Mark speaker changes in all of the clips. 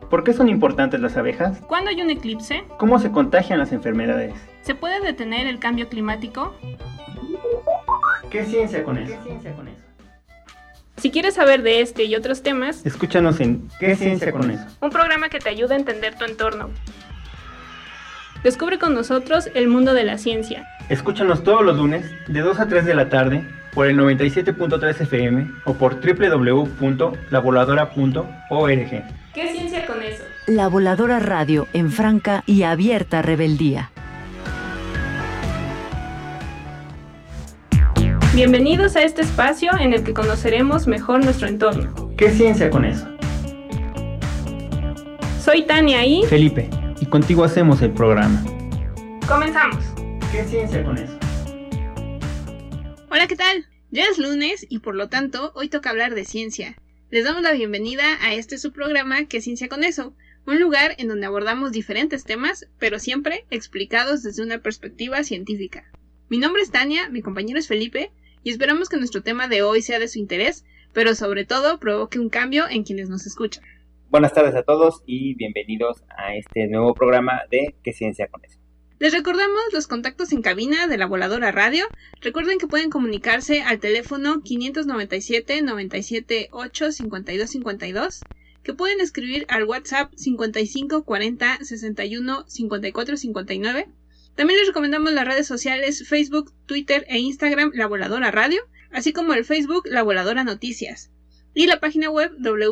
Speaker 1: ¿Por qué son importantes las abejas?
Speaker 2: ¿Cuándo hay un eclipse?
Speaker 1: ¿Cómo se contagian las enfermedades?
Speaker 2: ¿Se puede detener el cambio climático?
Speaker 1: ¿Qué ciencia con eso?
Speaker 2: Si quieres saber de este y otros temas,
Speaker 1: Escúchanos en ¿Qué ciencia con eso?
Speaker 2: un programa que te ayuda a entender tu entorno. Descubre con nosotros el mundo de la ciencia.
Speaker 1: Escúchanos todos los lunes de 2 a 3 de la tarde por el 97.3 FM o por www.lavoladora.org.
Speaker 2: ¿Qué ciencia con eso?
Speaker 3: La Voladora Radio en franca y abierta rebeldía.
Speaker 2: Bienvenidos a este espacio en el que conoceremos mejor nuestro entorno.
Speaker 1: ¿Qué ciencia con eso?
Speaker 2: Soy Tania y
Speaker 1: Felipe, y contigo hacemos el programa.
Speaker 2: comenzamos.
Speaker 1: ¿Qué ciencia con eso?
Speaker 4: Hola, ¿qué tal? Ya es lunes y por lo tanto hoy toca hablar de ciencia. Les damos la bienvenida a este su programa ¿Qué ciencia con eso? Un lugar en donde abordamos diferentes temas, pero siempre explicados desde una perspectiva científica. Mi nombre es Tania, mi compañero es Felipe, y esperamos que nuestro tema de hoy sea de su interés, pero sobre todo provoque un cambio en quienes nos escuchan.
Speaker 5: Buenas tardes a todos y bienvenidos a este nuevo programa de ¿Qué ciencia con eso?
Speaker 4: Les recordamos los contactos en cabina de la Voladora Radio. Recuerden que pueden comunicarse al teléfono 597-97-8-5252, que pueden escribir al WhatsApp 5540-61-5459. También les recomendamos las redes sociales Facebook, Twitter e Instagram La Voladora Radio, así como el Facebook La Voladora Noticias, y la página web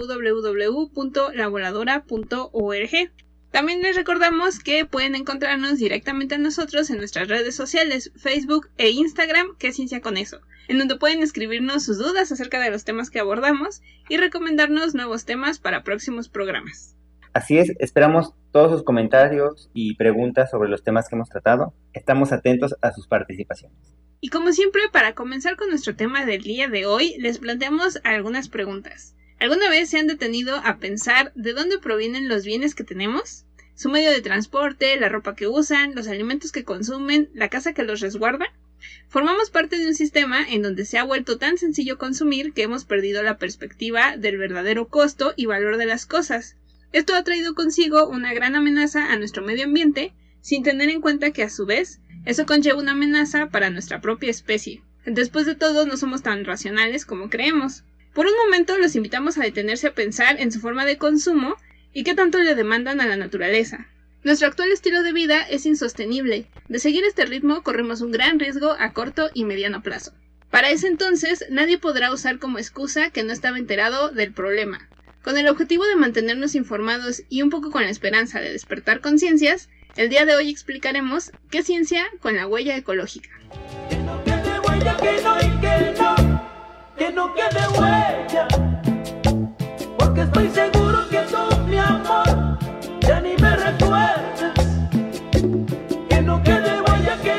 Speaker 4: www.lavoladora.org. También les recordamos que pueden encontrarnos directamente a nosotros en nuestras redes sociales, Facebook e Instagram, ¿Qué ciencia con eso?, en donde pueden escribirnos sus dudas acerca de los temas que abordamos y recomendarnos nuevos temas para próximos programas.
Speaker 5: Así es, esperamos todos sus comentarios y preguntas sobre los temas que hemos tratado. Estamos atentos a sus participaciones.
Speaker 4: Y como siempre, para comenzar con nuestro tema del día de hoy, les planteamos algunas preguntas. ¿Alguna vez se han detenido a pensar de dónde provienen los bienes que tenemos? ¿Su medio de transporte, la ropa que usan, los alimentos que consumen, la casa que los resguarda? Formamos parte de un sistema en donde se ha vuelto tan sencillo consumir que hemos perdido la perspectiva del verdadero costo y valor de las cosas. Esto ha traído consigo una gran amenaza a nuestro medio ambiente, sin tener en cuenta que a su vez, eso conlleva una amenaza para nuestra propia especie. Después de todo, no somos tan racionales como creemos. Por un momento los invitamos a detenerse a pensar en su forma de consumo y qué tanto le demandan a la naturaleza. Nuestro actual estilo de vida es insostenible. De seguir este ritmo corremos un gran riesgo a corto y mediano plazo. Para ese entonces, nadie podrá usar como excusa que no estaba enterado del problema. Con el objetivo de mantenernos informados y un poco con la esperanza de despertar conciencias, el día de hoy explicaremos qué ciencia con la huella ecológica.
Speaker 6: Que no quede huella, que no quede huella, porque estoy seguro que tú, mi amor, ya ni me recuerdas. Que no quede huella, que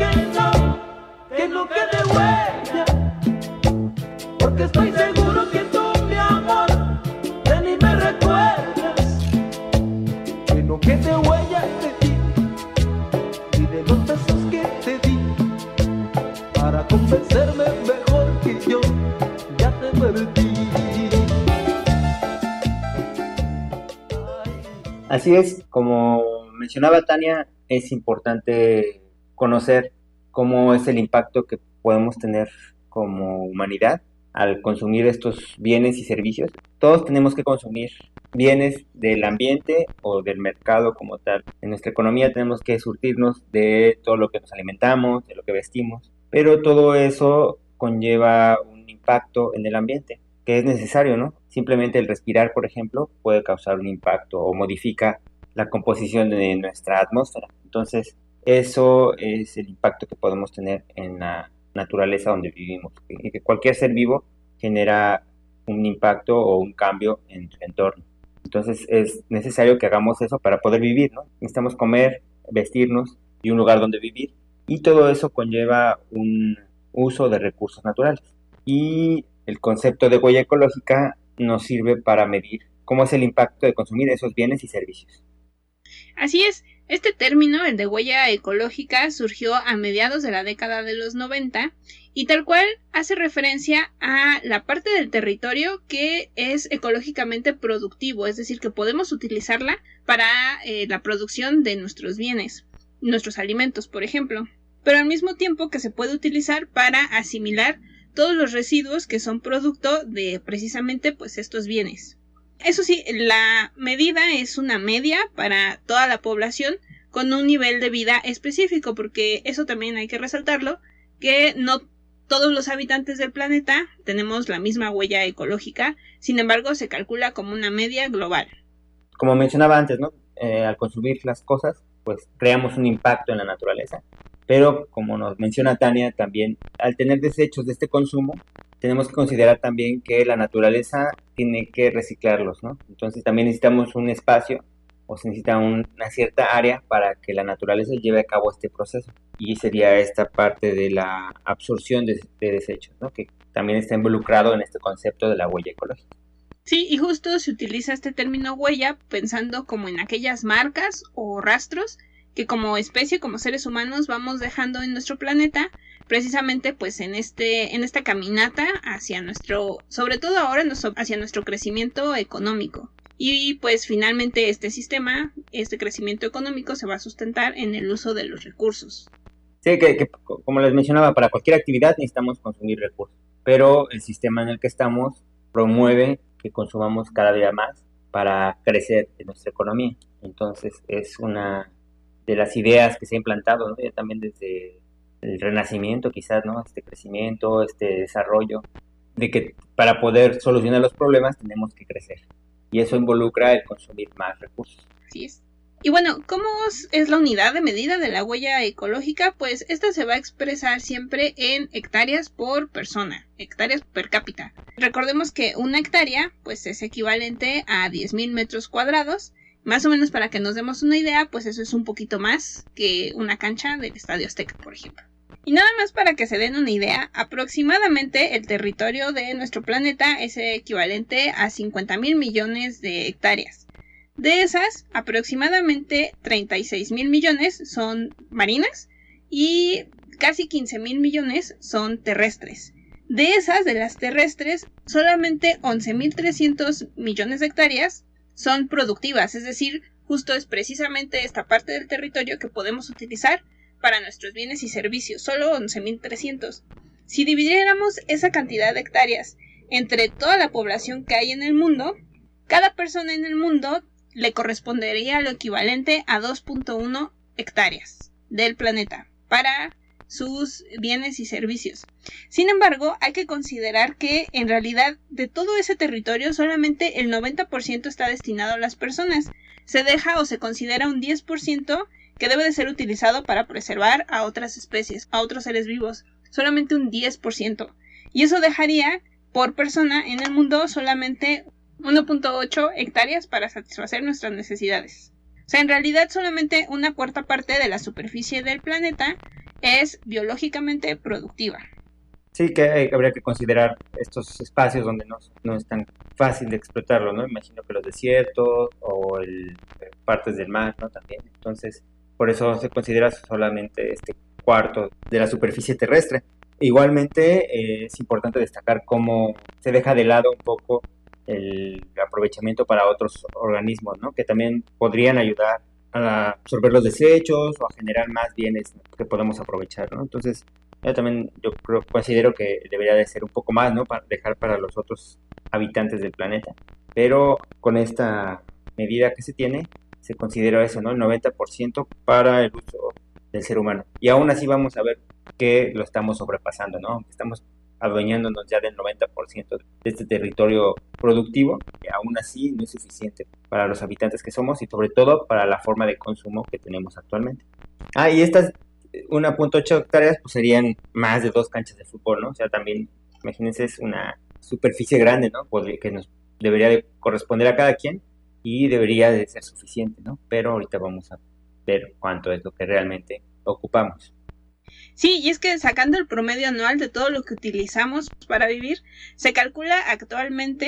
Speaker 6: no quede huella, porque estoy seguro que tú, mi amor, ya ni me recuerdas. Que no quede huella de ti y de los besos que te di, para convencerme mejor que yo ya te perdí.
Speaker 5: Así es, como mencionaba Tania, es importante conocer cómo es el impacto que podemos tener como humanidad al consumir estos bienes y servicios. Todos tenemos que consumir bienes del ambiente o del mercado como tal. En nuestra economía tenemos que surtirnos de todo lo que nos alimentamos, de lo que vestimos, pero todo eso conlleva un impacto en el ambiente, que es necesario, ¿no? Simplemente el respirar, por ejemplo, puede causar un impacto o modifica la composición de nuestra atmósfera. Entonces, eso es el impacto que podemos tener en la naturaleza donde vivimos. Y que cualquier ser vivo genera un impacto o un cambio en su entorno. Entonces, es necesario que hagamos eso para poder vivir, ¿no? Necesitamos comer, vestirnos y un lugar donde vivir. Y todo eso conlleva un uso de recursos naturales. Y el concepto de huella ecológica nos sirve para medir cómo es el impacto de consumir esos bienes y servicios.
Speaker 4: Así es, este término, el de huella ecológica, surgió a mediados de la década de los 90 y tal cual hace referencia a la parte del territorio que es ecológicamente productivo, es decir, que podemos utilizarla para la producción de nuestros bienes, nuestros alimentos, por ejemplo, pero al mismo tiempo que se puede utilizar para asimilar todos los residuos que son producto de precisamente pues estos bienes. Eso sí, la medida es una media para toda la población con un nivel de vida específico, porque eso también hay que resaltarlo, que no todos los habitantes del planeta tenemos la misma huella ecológica, sin embargo se calcula como una media global.
Speaker 5: Como mencionaba antes, ¿no? Al consumir las cosas, pues creamos un impacto en la naturaleza, pero como nos menciona Tania, también al tener desechos de este consumo, tenemos que considerar también que la naturaleza tiene que reciclarlos, ¿no? Entonces también necesitamos un espacio o se necesita una cierta área para que la naturaleza lleve a cabo este proceso. Y sería esta parte de la absorción de desechos, ¿no? Que también está involucrado en este concepto de la huella ecológica.
Speaker 4: Sí, y justo se utiliza este término huella pensando como en aquellas marcas o rastros que como especie, como seres humanos, vamos dejando en nuestro planeta, precisamente pues en esta caminata hacia sobre todo ahora hacia nuestro crecimiento económico. Y pues finalmente este crecimiento económico se va a sustentar en el uso de los recursos.
Speaker 5: Sí, que como les mencionaba, para cualquier actividad necesitamos consumir recursos, pero el sistema en el que estamos promueve que consumamos cada día más para crecer en nuestra economía. Entonces es una de las ideas que se ha implantado, ¿no? Ya también desde el Renacimiento quizás, ¿no? Este crecimiento, este desarrollo, de que para poder solucionar los problemas tenemos que crecer. Y eso involucra el consumir más recursos.
Speaker 4: Así es. Y bueno, ¿cómo es la unidad de medida de la huella ecológica? Pues esta se va a expresar siempre en hectáreas por persona, hectáreas per cápita. Recordemos que una hectárea pues es equivalente a 10,000 metros cuadrados. Más o menos para que nos demos una idea, pues eso es un poquito más que una cancha del Estadio Azteca, por ejemplo. Y nada más para que se den una idea, aproximadamente el territorio de nuestro planeta es equivalente a 50,000 millones de hectáreas. De esas, aproximadamente 36,000 millones son marinas y casi 15,000 millones son terrestres. De esas, de las terrestres, solamente 11,300 millones de hectáreas son productivas, es decir, justo es precisamente esta parte del territorio que podemos utilizar para nuestros bienes y servicios, solo 11,300. Si dividiéramos esa cantidad de hectáreas entre toda la población que hay en el mundo, cada persona en el mundo le correspondería lo equivalente a 2.1 hectáreas del planeta para sus bienes y servicios. Sin embargo, hay que considerar que en realidad de todo ese territorio solamente el 90% está destinado a las personas. Se deja o se considera un 10% que debe de ser utilizado para preservar a otras especies, a otros seres vivos. Solamente un 10%. Y eso dejaría por persona en el mundo solamente 1.8 hectáreas para satisfacer nuestras necesidades. O sea, en realidad solamente una cuarta parte de la superficie del planeta es biológicamente productiva.
Speaker 5: Sí, que habría que considerar estos espacios donde no es tan fácil de explotarlo, ¿no? Imagino que los desiertos o partes del mar, ¿no? También. Entonces, por eso se considera solamente este cuarto de la superficie terrestre. Igualmente, es importante destacar cómo se deja de lado un poco el aprovechamiento para otros organismos, ¿no? Que también podrían ayudar a absorber los desechos o a generar más bienes que podemos aprovechar, ¿no? Entonces, yo considero que debería de ser un poco más, ¿no? Para dejar para los otros habitantes del planeta. Pero con esta medida que se tiene, se considera eso, ¿no? El 90% para el uso del ser humano. Y aún así vamos a ver que lo estamos sobrepasando, ¿no? Estamos adueñándonos ya del 90% de este territorio productivo, y aún así no es suficiente para los habitantes que somos y sobre todo para la forma de consumo que tenemos actualmente. Y estas 1.8 hectáreas pues serían más de 2 canchas de fútbol, ¿no? O sea, también, imagínense, es una superficie grande, ¿no? Que nos debería de corresponder a cada quien y debería de ser suficiente, ¿no? Pero ahorita vamos a ver cuánto es lo que realmente ocupamos.
Speaker 4: Sí, y es que sacando el promedio anual de todo lo que utilizamos para vivir, se calcula actualmente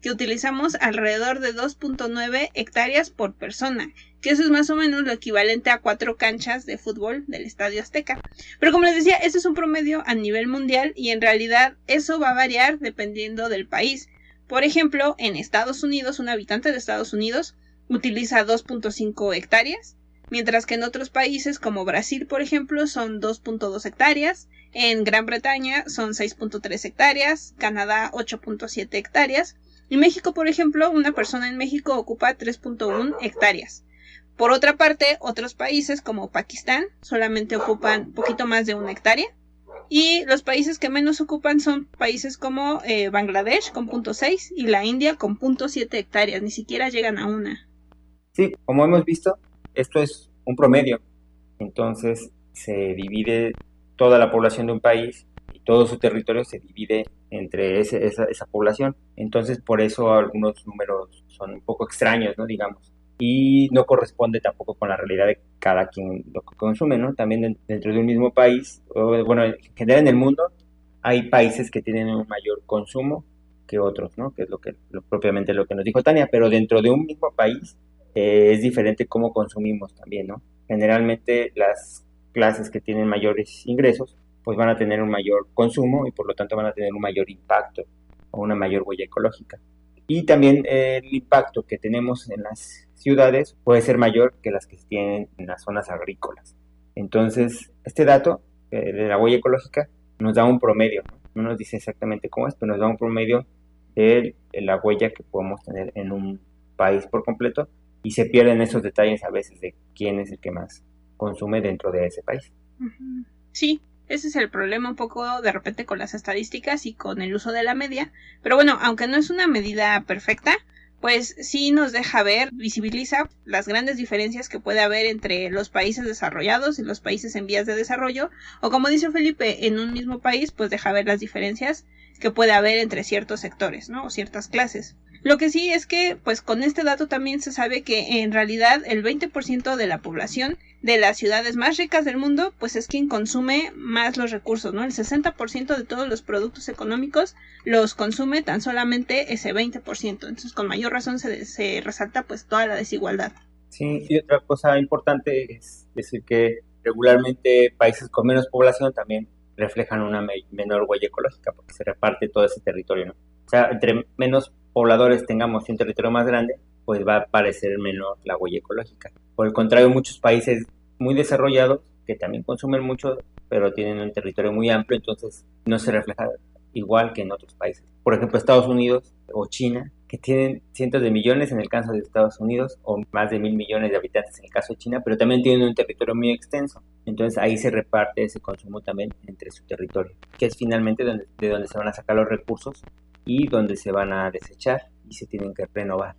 Speaker 4: que utilizamos alrededor de 2.9 hectáreas por persona, que eso es más o menos lo equivalente a 4 canchas de fútbol del Estadio Azteca. Pero como les decía, este es un promedio a nivel mundial y en realidad eso va a variar dependiendo del país. Por ejemplo, en Estados Unidos, un habitante de Estados Unidos utiliza 2.5 hectáreas, mientras que en otros países como Brasil, por ejemplo, son 2.2 hectáreas, en Gran Bretaña son 6.3 hectáreas, Canadá 8.7 hectáreas, y México, por ejemplo, una persona en México ocupa 3.1 hectáreas. Por otra parte, otros países como Pakistán solamente ocupan poquito más de 1 hectárea, y los países que menos ocupan son países como Bangladesh con 0.6 y la India con 0.7 hectáreas, ni siquiera llegan a 1.
Speaker 5: Sí, como hemos visto, esto es un promedio, entonces se divide toda la población de un país y todo su territorio se divide entre esa población, entonces por eso algunos números son un poco extraños, ¿no? Digamos, y no corresponde tampoco con la realidad de cada quien lo que consume, ¿no? También dentro de un mismo país, bueno, en general en el mundo, hay países que tienen un mayor consumo que otros, ¿no? Que es propiamente lo que nos dijo Tania, pero dentro de un mismo país es diferente cómo consumimos también, ¿no? Generalmente las clases que tienen mayores ingresos pues van a tener un mayor consumo y por lo tanto van a tener un mayor impacto o una mayor huella ecológica. Y también el impacto que tenemos en las ciudades puede ser mayor que las que se tienen en las zonas agrícolas. Entonces, este dato de la huella ecológica nos da un promedio, ¿no? No nos dice exactamente cómo es, pero nos da un promedio de la huella que podemos tener en un país por completo y se pierden esos detalles a veces de quién es el que más consume dentro de ese país.
Speaker 4: Sí, ese es el problema un poco de repente con las estadísticas y con el uso de la media, pero bueno, aunque no es una medida perfecta, pues sí nos deja ver, visibiliza las grandes diferencias que puede haber entre los países desarrollados y los países en vías de desarrollo, o como dice Felipe, en un mismo país, pues deja ver las diferencias que puede haber entre ciertos sectores, ¿no? O ciertas clases. Lo que sí es que, pues con este dato también se sabe que en realidad el 20% de la población de las ciudades más ricas del mundo, pues es quien consume más los recursos, ¿no? El 60% de todos los productos económicos los consume tan solamente ese 20%. Entonces, con mayor razón se resalta pues toda la desigualdad.
Speaker 5: Sí, y otra cosa importante es decir que regularmente países con menos población también reflejan una menor huella ecológica porque se reparte todo ese territorio, ¿no? O sea, entre menos pobladores tengamos y un territorio más grande, pues va a parecer menor la huella ecológica. Por el contrario, muchos países muy desarrollados que también consumen mucho, pero tienen un territorio muy amplio, entonces no se refleja igual que en otros países. Por ejemplo, Estados Unidos o China, que tienen cientos de millones en el caso de Estados Unidos, o más de 1.000 millones de habitantes en el caso de China, pero también tienen un territorio muy extenso. Entonces ahí se reparte ese consumo también entre su territorio, que es finalmente de donde se van a sacar los recursos y donde se van a desechar y se tienen que renovar.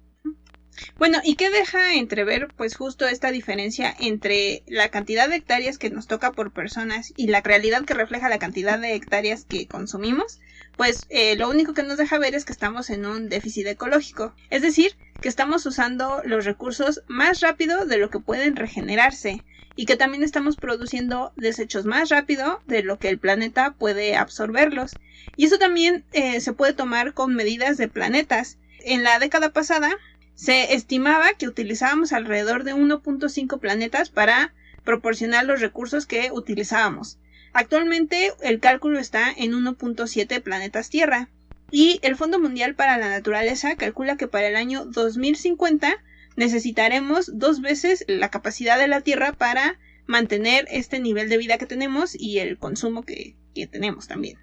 Speaker 4: Bueno, ¿y qué deja entrever pues justo esta diferencia entre la cantidad de hectáreas que nos toca por personas y la realidad que refleja la cantidad de hectáreas que consumimos? Pues lo único que nos deja ver es que estamos en un déficit ecológico, es decir, que estamos usando los recursos más rápido de lo que pueden regenerarse y que también estamos produciendo desechos más rápido de lo que el planeta puede absorberlos. Y eso también se puede tomar con medidas de planetas. En la década pasada se estimaba que utilizábamos alrededor de 1.5 planetas para proporcionar los recursos que utilizábamos. Actualmente el cálculo está en 1.7 planetas Tierra y el Fondo Mundial para la Naturaleza calcula que para el año 2050 necesitaremos 2 veces la capacidad de la Tierra para mantener este nivel de vida que tenemos y el consumo que tenemos también.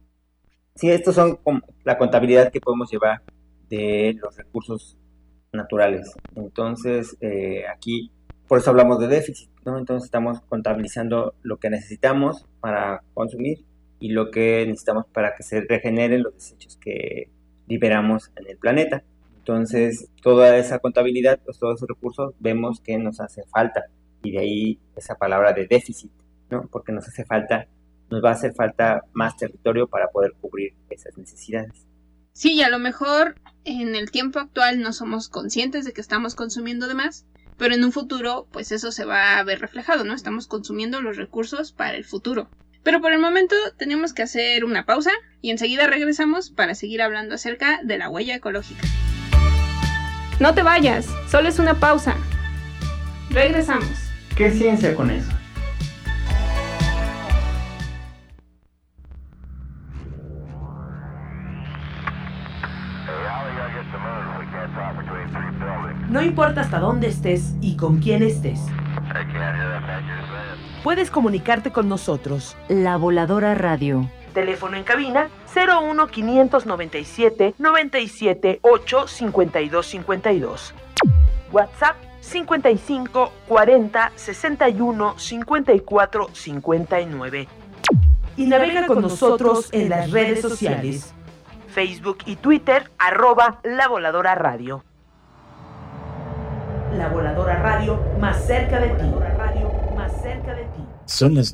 Speaker 5: Sí, estos son la contabilidad que podemos llevar de los recursos naturales. Entonces, aquí, por eso hablamos de déficit, ¿no? Entonces estamos contabilizando lo que necesitamos para consumir y lo que necesitamos para que se regeneren los desechos que liberamos en el planeta. Entonces, toda esa contabilidad, pues todos esos recursos, vemos que nos hace falta. Y de ahí esa palabra de déficit, ¿no? Porque nos va a hacer falta más territorio para poder cubrir esas necesidades.
Speaker 4: Sí, y a lo mejor en el tiempo actual no somos conscientes de que estamos consumiendo de más, pero en un futuro pues eso se va a ver reflejado, ¿no? Estamos consumiendo los recursos para el futuro. Pero por el momento tenemos que hacer una pausa y enseguida regresamos para seguir hablando acerca de la huella ecológica.
Speaker 2: No te vayas, solo es una pausa. Regresamos.
Speaker 1: ¿Qué ciencia con eso?
Speaker 7: No importa hasta dónde estés y con quién estés. Puedes comunicarte con nosotros.
Speaker 3: La Voladora Radio.
Speaker 7: Teléfono en cabina 01 597 97 8 52 52. WhatsApp 55 40 61 54 59. Y navega con nosotros en las redes sociales. Facebook y Twitter, @La Voladora Radio. La Voladora Radio, más cerca de ti. Más cerca de ti.
Speaker 8: Son las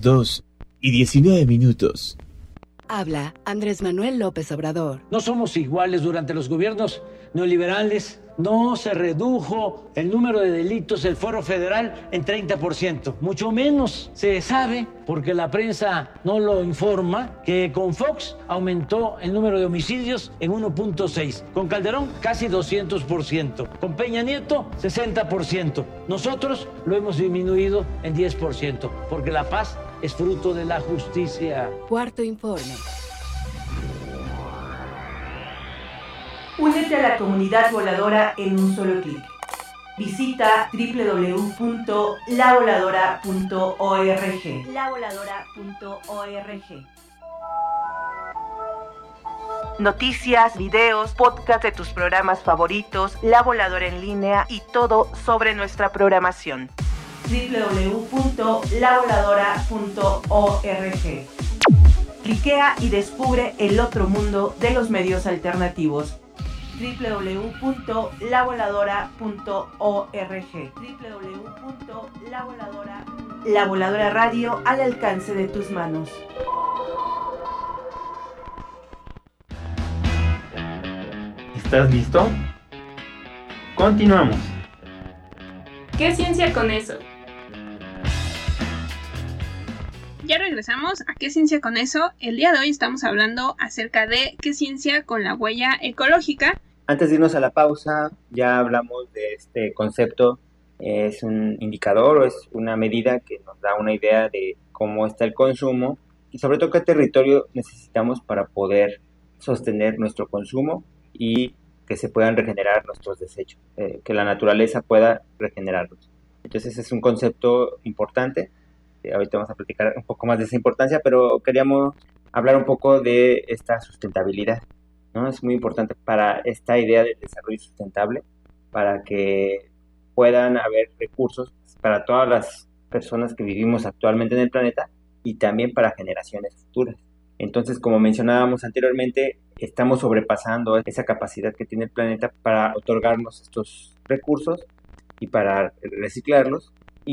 Speaker 8: 2:19.
Speaker 9: Habla Andrés Manuel López Obrador.
Speaker 10: No somos iguales. Durante los gobiernos neoliberales no se redujo el número de delitos del Fuero Federal en 30%. Mucho menos se sabe, porque la prensa no lo informa, que con Fox aumentó el número de homicidios en 1.6. Con Calderón casi 200%. Con Peña Nieto 60%. Nosotros lo hemos disminuido en 10%, porque la paz es fruto de la justicia.
Speaker 9: Cuarto informe.
Speaker 7: Únete a la comunidad voladora en un solo clic. Visita www.lavoladora.org. Lavoladora.org. Noticias, videos, podcast de tus programas favoritos, La Voladora en línea y todo sobre nuestra programación. www.lavoladora.org. Cliquea y descubre el otro mundo de los medios alternativos. www.lavoladora.org. La Voladora Radio al alcance de tus manos.
Speaker 1: ¿Estás listo? Continuamos.
Speaker 2: ¿Qué ciencia con eso?
Speaker 4: Ya regresamos a ¿Qué ciencia con eso? El día de hoy estamos hablando acerca de ¿qué ciencia con la huella ecológica?
Speaker 5: Antes de irnos a la pausa, ya hablamos de este concepto. Es un indicador o es una medida que nos da una idea de cómo está el consumo y sobre todo qué territorio necesitamos para poder sostener nuestro consumo y que se puedan regenerar nuestros desechos, que la naturaleza pueda regenerarlos. Entonces es un concepto importante. Ahorita vamos a platicar un poco más de esa importancia, pero queríamos hablar un poco de esta sustentabilidad, ¿no? Es muy importante para esta idea del desarrollo sustentable, para que puedan haber recursos para todas las personas que vivimos actualmente en el planeta y también para generaciones futuras. Entonces, como mencionábamos anteriormente, estamos sobrepasando esa capacidad que tiene el planeta para otorgarnos estos recursos y para reciclarlos.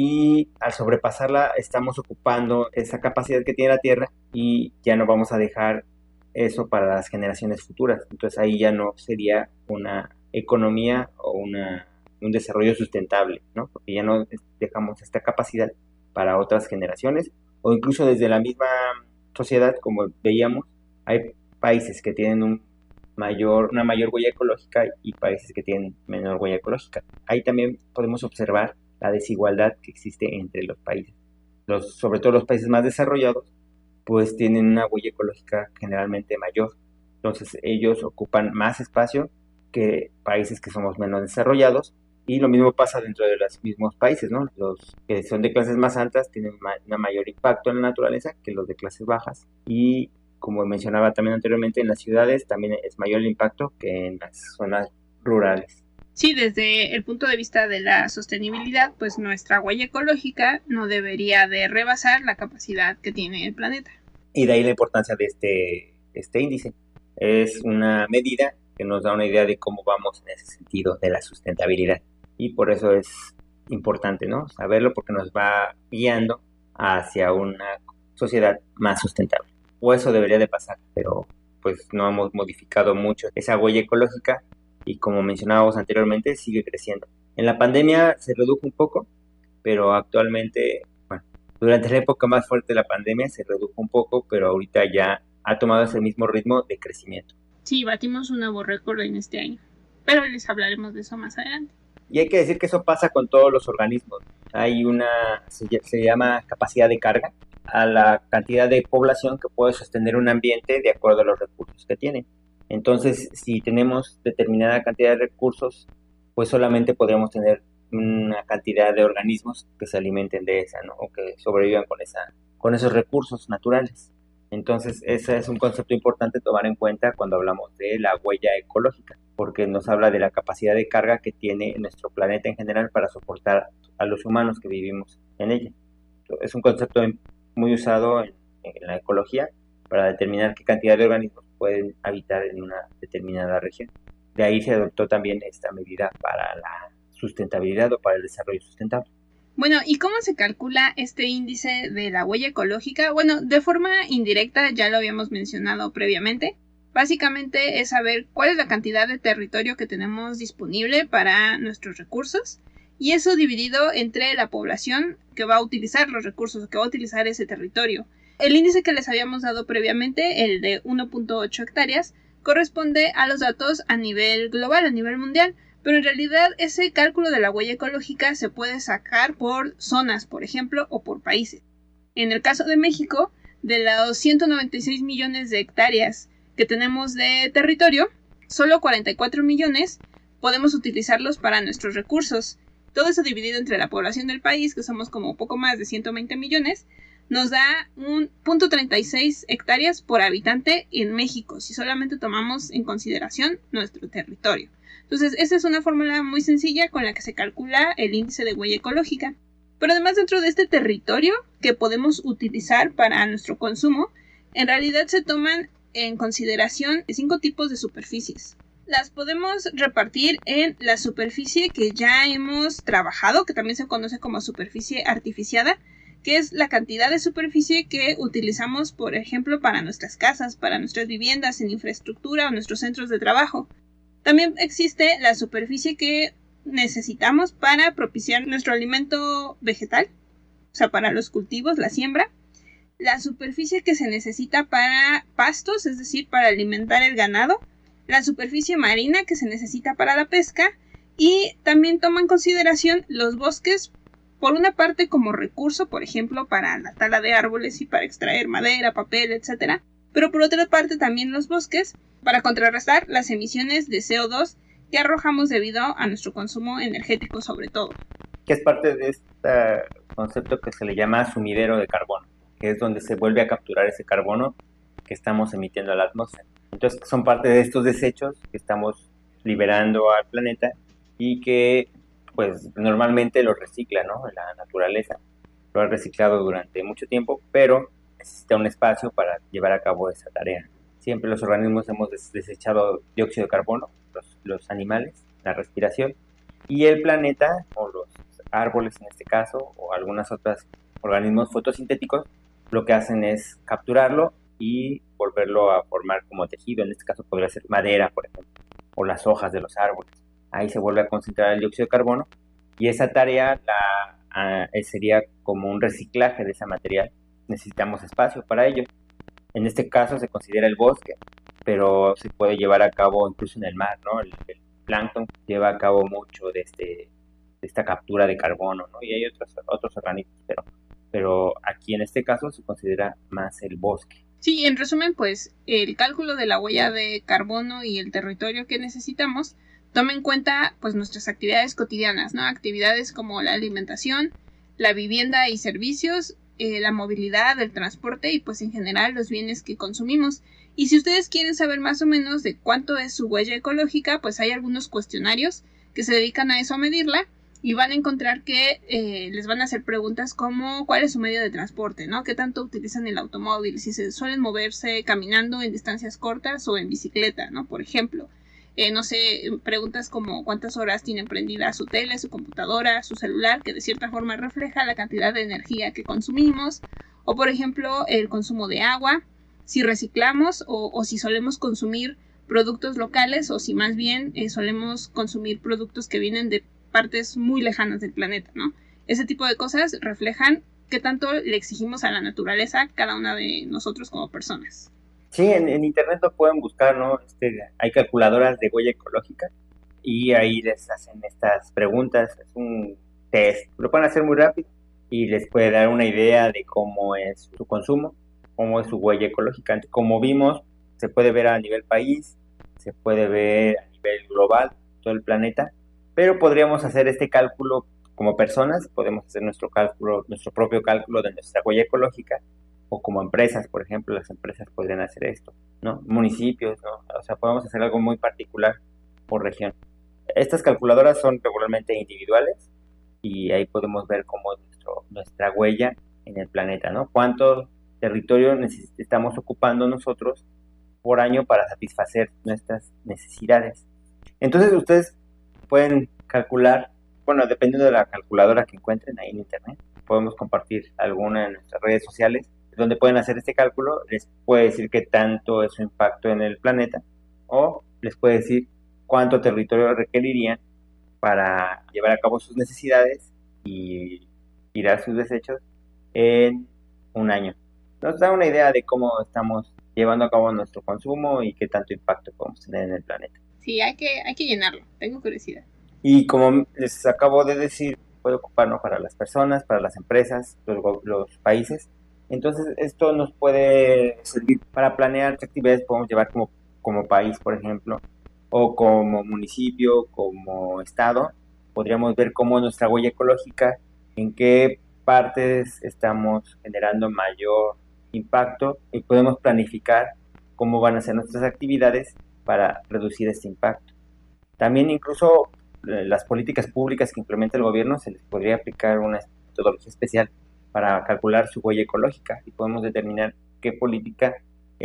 Speaker 5: Y al sobrepasarla estamos ocupando esa capacidad que tiene la Tierra y ya no vamos a dejar eso para las generaciones futuras. Entonces ahí ya no sería una economía o un desarrollo sustentable, ¿no? Porque ya no dejamos esta capacidad para otras generaciones o incluso desde la misma sociedad, como veíamos, hay países que tienen una mayor huella ecológica y países que tienen menor huella ecológica. Ahí también podemos observar la desigualdad que existe entre los países. Sobre todo los países más desarrollados, pues tienen una huella ecológica generalmente mayor. Entonces ellos ocupan más espacio que países que somos menos desarrollados. Y lo mismo pasa dentro de los mismos países, ¿no? Los que son de clases más altas tienen un mayor impacto en la naturaleza que los de clases bajas. Y como mencionaba también anteriormente, en las ciudades también es mayor el impacto que en las zonas rurales.
Speaker 4: Sí, desde el punto de vista de la sostenibilidad, pues nuestra huella ecológica no debería de rebasar la capacidad que tiene el planeta.
Speaker 5: Y de ahí la importancia de este índice. Es una medida que nos da una idea de cómo vamos en ese sentido de la sustentabilidad. Y por eso es importante, ¿no? Saberlo, porque nos va guiando hacia una sociedad más sustentable. O eso debería de pasar, pero pues no hemos modificado mucho esa huella ecológica y como mencionábamos anteriormente, sigue creciendo. En la pandemia se redujo un poco, pero actualmente, bueno, Durante la época más fuerte de la pandemia se redujo un poco, pero ahorita ya ha tomado ese mismo ritmo de crecimiento.
Speaker 4: Sí, batimos un nuevo récord en este año, pero les hablaremos de eso más adelante.
Speaker 5: Y hay que decir que eso pasa con todos los organismos. Hay se llama capacidad de carga a la cantidad de población que puede sostener un ambiente de acuerdo a los recursos que tiene. Entonces, si tenemos determinada cantidad de recursos, pues solamente podremos tener una cantidad de organismos que se alimenten de esa, ¿no? O que sobrevivan con esos recursos naturales. Entonces, ese es un concepto importante tomar en cuenta cuando hablamos de la huella ecológica, porque nos habla de la capacidad de carga que tiene nuestro planeta en general para soportar a los humanos que vivimos en ella. Es un concepto muy usado en la ecología para determinar qué cantidad de organismos pueden habitar en una determinada región. De ahí se adoptó también esta medida para la sustentabilidad o para el desarrollo sustentable.
Speaker 4: Bueno, ¿y cómo se calcula este índice de la huella ecológica? Bueno, de forma indirecta ya lo habíamos mencionado previamente. Básicamente es saber cuál es la cantidad de territorio que tenemos disponible para nuestros recursos y eso dividido entre la población que va a utilizar los recursos, que va a utilizar ese territorio. El índice que les habíamos dado previamente, el de 1.8 hectáreas, corresponde a los datos a nivel global, a nivel mundial. Pero en realidad ese cálculo de la huella ecológica se puede sacar por zonas, por ejemplo, o por países. En el caso de México, de los 196 millones de hectáreas que tenemos de territorio, solo 44 millones podemos utilizarlos para nuestros recursos. Todo eso dividido entre la población del país, que somos como poco más de 120 millones, nos da un 0.36 hectáreas por habitante en México, si solamente tomamos en consideración nuestro territorio. Entonces, esa es una fórmula muy sencilla con la que se calcula el índice de huella ecológica. Pero además, dentro de este territorio que podemos utilizar para nuestro consumo, en realidad se toman en consideración 5 tipos de superficies. Las podemos repartir en la superficie que ya hemos trabajado, que también se conoce como superficie artificiada, que es la cantidad de superficie que utilizamos, por ejemplo, para nuestras casas, para nuestras viviendas, en infraestructura o nuestros centros de trabajo. También existe la superficie que necesitamos para propiciar nuestro alimento vegetal, o sea, para los cultivos, la siembra. La superficie que se necesita para pastos, es decir, para alimentar el ganado. La superficie marina que se necesita para la pesca. Y también toma en consideración los bosques, por una parte como recurso, por ejemplo, para la tala de árboles y para extraer madera, papel, etc. Pero por otra parte también los bosques para contrarrestar las emisiones de CO2 que arrojamos debido a nuestro consumo energético sobre todo.
Speaker 5: Que es parte de este concepto que se le llama sumidero de carbono, que es donde se vuelve a capturar ese carbono que estamos emitiendo a la atmósfera. Entonces son parte de estos desechos que estamos liberando al planeta y que pues normalmente lo recicla, ¿no? La naturaleza lo ha reciclado durante mucho tiempo, pero necesita un espacio para llevar a cabo esa tarea. Siempre los organismos hemos desechado dióxido de carbono, los animales, la respiración, y el planeta, o los árboles en este caso, o algunos otros organismos fotosintéticos, lo que hacen es capturarlo y volverlo a formar como tejido. En este caso podría ser madera, por ejemplo, o las hojas de los árboles. Ahí se vuelve a concentrar el dióxido de carbono, y esa tarea sería como un reciclaje de ese material. Necesitamos espacio para ello. En este caso se considera el bosque, pero se puede llevar a cabo incluso en el mar, ¿no? El plancton lleva a cabo mucho de esta captura de carbono, ¿no? Y hay otros organismos, pero aquí en este caso se considera más el bosque.
Speaker 4: Sí, en resumen, pues el cálculo de la huella de carbono y el territorio que necesitamos toma en cuenta pues nuestras actividades cotidianas, ¿no? Actividades como la alimentación, la vivienda y servicios, la movilidad, el transporte y pues en general los bienes que consumimos. Y si ustedes quieren saber más o menos de cuánto es su huella ecológica, pues hay algunos cuestionarios que se dedican a eso, a medirla, y van a encontrar que les van a hacer preguntas como cuál es su medio de transporte, ¿no? ¿Qué tanto utilizan el automóvil? Si se suelen moverse caminando en distancias cortas o en bicicleta, ¿no? Por ejemplo. No sé, preguntas como cuántas horas tienen prendida su tele, su computadora, su celular, que de cierta forma refleja la cantidad de energía que consumimos, o por ejemplo el consumo de agua, si reciclamos o si solemos consumir productos locales o si más bien solemos consumir productos que vienen de partes muy lejanas del planeta, ¿no? Ese tipo de cosas reflejan qué tanto le exigimos a la naturaleza cada una de nosotros como personas.
Speaker 5: Sí, en internet lo pueden buscar, ¿no? Hay calculadoras de huella ecológica y ahí les hacen estas preguntas, es un test, lo pueden hacer muy rápido y les puede dar una idea de cómo es su consumo, cómo es su huella ecológica. Como vimos, se puede ver a nivel país, se puede ver a nivel global, todo el planeta, pero podríamos hacer este cálculo como personas, podemos hacer nuestro propio cálculo de nuestra huella ecológica, o como empresas, por ejemplo, las empresas podrían hacer esto, ¿no? Municipios, ¿no? O sea, podemos hacer algo muy particular por región. Estas calculadoras son regularmente individuales y ahí podemos ver cómo es nuestra huella en el planeta, ¿no? Cuánto territorio estamos ocupando nosotros por año para satisfacer nuestras necesidades. Entonces ustedes pueden calcular, bueno, dependiendo de la calculadora que encuentren ahí en internet, podemos compartir alguna en nuestras redes sociales, donde pueden hacer este cálculo, les puede decir qué tanto es su impacto en el planeta, o les puede decir cuánto territorio requerirían para llevar a cabo sus necesidades y tirar sus desechos en un año. Nos da una idea de cómo estamos llevando a cabo nuestro consumo y qué tanto impacto podemos tener en el planeta.
Speaker 4: Sí, hay que llenarlo, tengo curiosidad.
Speaker 5: Y como les acabo de decir, puede ocuparnos para las personas, para las empresas, los países. Entonces esto nos puede servir para planear qué actividades podemos llevar como país, por ejemplo, o como municipio, como estado. Podríamos ver cómo nuestra huella ecológica, en qué partes estamos generando mayor impacto y podemos planificar cómo van a ser nuestras actividades para reducir este impacto. También incluso las políticas públicas que implementa el gobierno se les podría aplicar una metodología especial para calcular su huella ecológica y podemos determinar qué política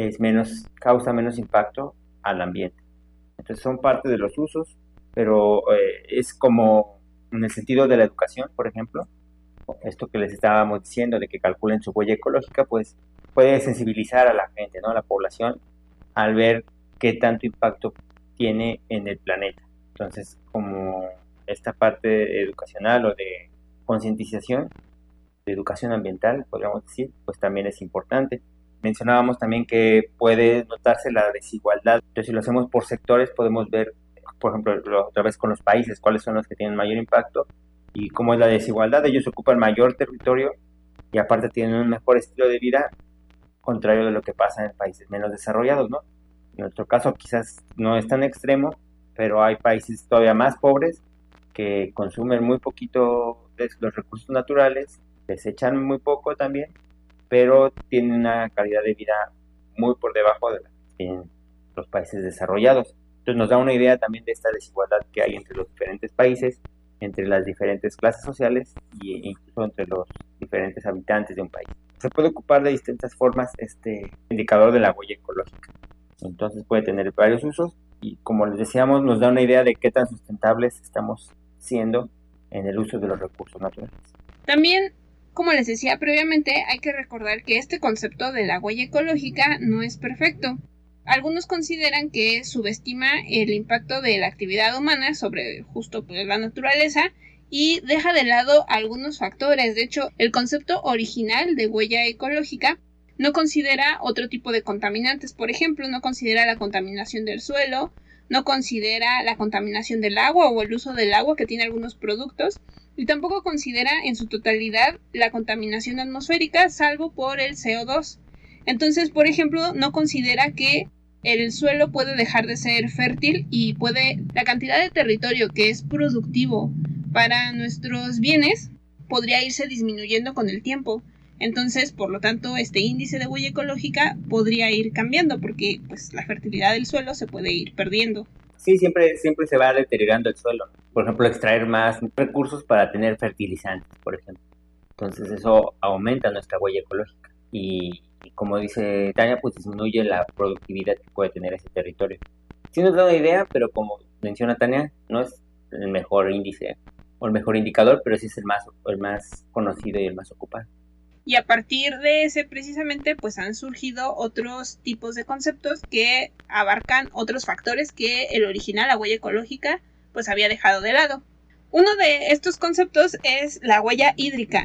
Speaker 5: causa menos impacto al ambiente. Entonces son parte de los usos, pero es como en el sentido de la educación, por ejemplo, esto que les estábamos diciendo de que calculen su huella ecológica, pues puede sensibilizar a la gente, ¿no? A la población, al ver qué tanto impacto tiene en el planeta. Entonces, como esta parte educacional o de concientización, de educación ambiental, podríamos decir, pues también es importante. Mencionábamos también que puede notarse la desigualdad. Entonces, si lo hacemos por sectores, podemos ver, por ejemplo, otra vez con los países, cuáles son los que tienen mayor impacto y cómo es la desigualdad. Ellos ocupan mayor territorio y aparte tienen un mejor estilo de vida, contrario de lo que pasa en países menos desarrollados, ¿no? En nuestro caso quizás no es tan extremo, pero hay países todavía más pobres que consumen muy poquito de los recursos naturales, desechan muy poco también, pero tienen una calidad de vida muy por debajo de la que tienen los países desarrollados. Entonces nos da una idea también de esta desigualdad que hay entre los diferentes países, entre las diferentes clases sociales e incluso entre los diferentes habitantes de un país. Se puede ocupar de distintas formas este indicador de la huella ecológica. Entonces puede tener varios usos y, como les decíamos, nos da una idea de qué tan sustentables estamos siendo en el uso de los recursos naturales.
Speaker 4: También, como les decía previamente, hay que recordar que este concepto de la huella ecológica no es perfecto. Algunos consideran que subestima el impacto de la actividad humana sobre justo la naturaleza y deja de lado algunos factores. De hecho, el concepto original de huella ecológica no considera otro tipo de contaminantes. Por ejemplo, no considera la contaminación del suelo, no considera la contaminación del agua o el uso del agua que tiene algunos productos, y tampoco considera en su totalidad la contaminación atmosférica, salvo por el CO2. Entonces, por ejemplo, no considera que el suelo puede dejar de ser fértil y la cantidad de territorio que es productivo para nuestros bienes podría irse disminuyendo con el tiempo. Entonces, por lo tanto, este índice de huella ecológica podría ir cambiando porque pues la fertilidad del suelo se puede ir perdiendo.
Speaker 5: Sí, siempre se va deteriorando el suelo. Por ejemplo, extraer más recursos para tener fertilizantes, por ejemplo. Entonces eso aumenta nuestra huella ecológica. Y como dice Tania, pues disminuye la productividad que puede tener ese territorio. Sí nos da una idea, pero como menciona Tania, no es el mejor índice o el mejor indicador, pero sí es el más conocido y el más ocupado.
Speaker 4: Y a partir de ese precisamente pues han surgido otros tipos de conceptos que abarcan otros factores que el original, la huella ecológica, pues había dejado de lado. Uno de estos conceptos es la huella hídrica,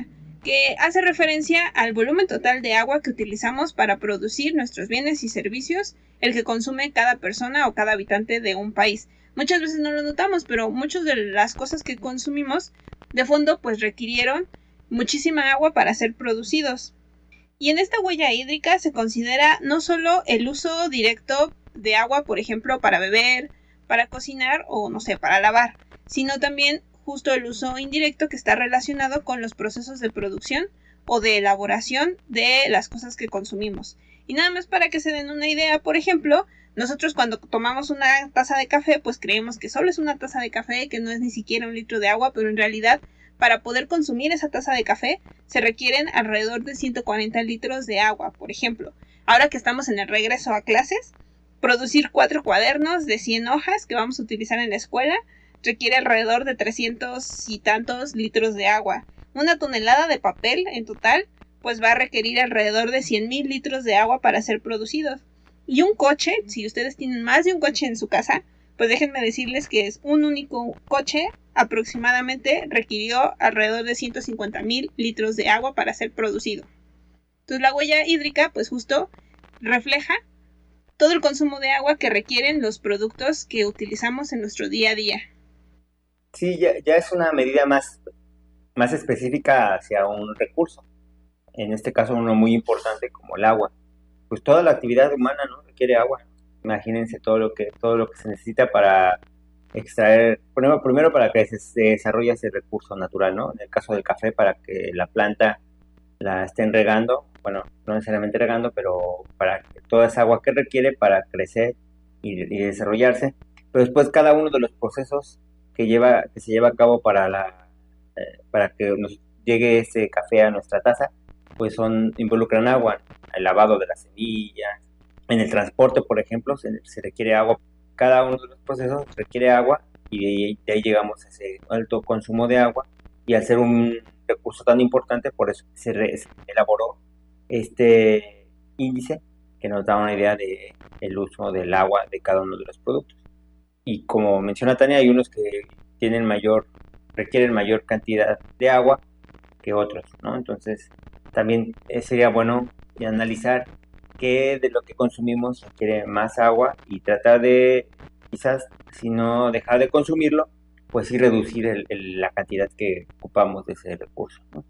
Speaker 4: que hace referencia al volumen total de agua que utilizamos para producir nuestros bienes y servicios, el que consume cada persona o cada habitante de un país. Muchas veces no lo notamos, pero muchas de las cosas que consumimos de fondo pues requirieron muchísima agua para ser producidos. Y en esta huella hídrica se considera no solo el uso directo de agua, por ejemplo, para beber, para cocinar o no sé, para lavar, sino también justo el uso indirecto que está relacionado con los procesos de producción o de elaboración de las cosas que consumimos. Y nada más para que se den una idea, por ejemplo, nosotros cuando tomamos una taza de café, pues creemos que solo es una taza de café, que no es ni siquiera 1 litro de agua, pero en realidad para poder consumir esa taza de café se requieren alrededor de 140 litros de agua, por ejemplo. Ahora que estamos en el regreso a clases, producir 4 cuadernos de 100 hojas que vamos a utilizar en la escuela requiere alrededor de 300 y tantos litros de agua. 1 tonelada de papel en total pues va a requerir alrededor de 100,000 litros de agua para ser producidos. Y un coche, si ustedes tienen más de un coche en su casa, pues déjenme decirles que es un único coche aproximadamente requirió alrededor de 150,000 litros de agua para ser producido. Entonces la huella hídrica pues justo refleja todo el consumo de agua que requieren los productos que utilizamos en nuestro día a día.
Speaker 5: Sí, ya es una medida más específica hacia un recurso. En este caso uno muy importante como el agua. Pues toda la actividad humana, ¿no?, requiere agua. Imagínense todo lo que se necesita para extraer, primero para que se desarrolle ese recurso natural, ¿no? En el caso del café, para que la planta la estén regando, bueno, no necesariamente regando, pero para que toda esa agua que requiere para crecer y desarrollarse. Pero después cada uno de los procesos que se lleva a cabo para que nos llegue ese café a nuestra taza, pues involucran agua, el lavado de las semillas, en el transporte, por ejemplo, se requiere agua. Cada uno de los procesos requiere agua y de ahí llegamos a ese alto consumo de agua, y al ser un recurso tan importante, por eso se elaboró este índice que nos da una idea de el uso del agua de cada uno de los productos. Y como menciona Tania, hay unos que requieren mayor cantidad de agua que otros, ¿no? Entonces también sería bueno analizar qué de lo que consumimos requiere más agua y tratar de, quizás, si no dejar de consumirlo, pues sí reducir la cantidad que ocupamos de ese recurso, ¿no?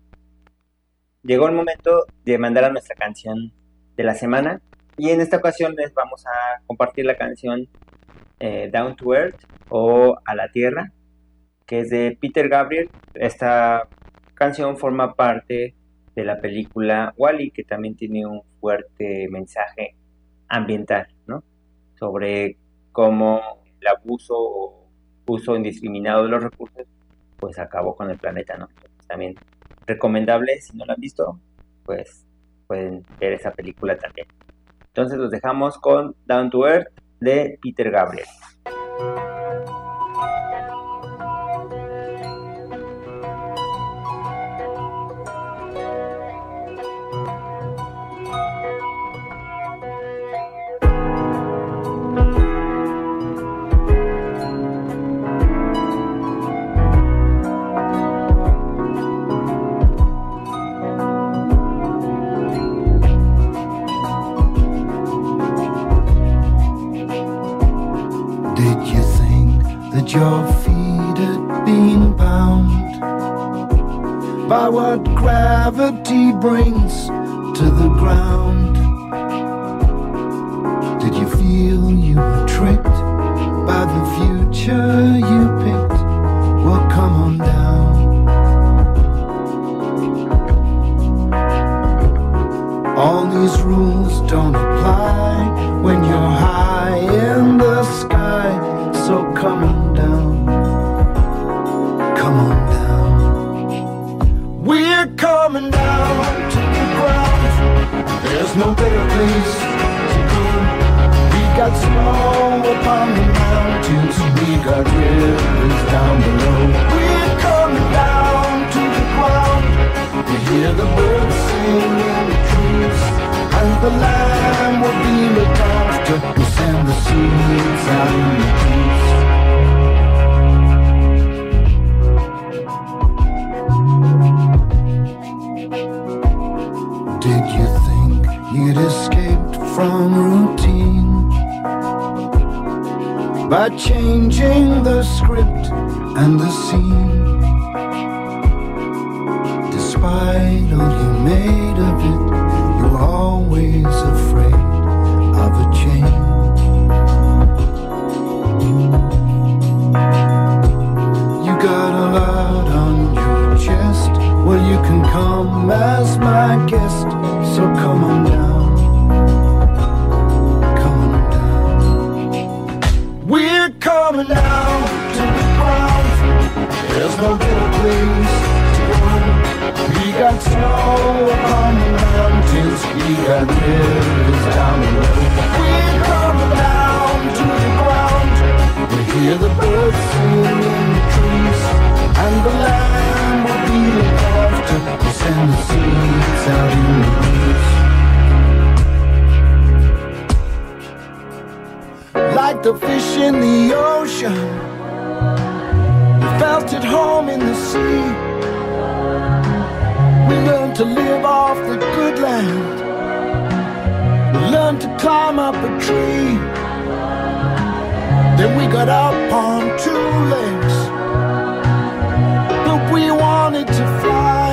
Speaker 5: Llegó el momento de mandar a nuestra canción de la semana, y en esta ocasión les vamos a compartir la canción Down to Earth, o A la Tierra, que es de Peter Gabriel. Esta canción forma parte de la película Wall-E, que también tiene un fuerte mensaje ambiental, ¿no?, sobre cómo el abuso o uso indiscriminado de los recursos pues acabó con el planeta, ¿no? Entonces, también recomendable, si no la han visto, pues pueden ver esa película también. Entonces los dejamos con Down to Earth de Peter Gabriel.
Speaker 6: Your feet had been bound by what gravity brings to the ground. Did you feel you were tricked by the future you picked? Well, come on down. All these rules don't apply when you're high in the sky. So come on down, come on down. We're coming down to the ground. There's no better place to go. We got snow upon the mountains, we got rivers down below. We're coming down to the ground. You hear the birds sing in the trees, and the land will be looked after. We'll send the seeds out in the trees. by changing the script and the scene. Despite all you made of it, you were always afraid of a change. You got a lot on your chest. Well, you can come as my guest, so come on down. Come on down. We're coming down to the ground. There's no better place to go. We got snow upon the mountains, we got rivers down the road. We're coming down to the ground. We hear the birds sing in the trees, and the land will be looked after. We send the seeds out in the breeze. Like the fish in the ocean, we felt at home in the sea. We learned to live off the good land. We learned to climb up a tree. Then we got up on two legs, but we wanted to fly.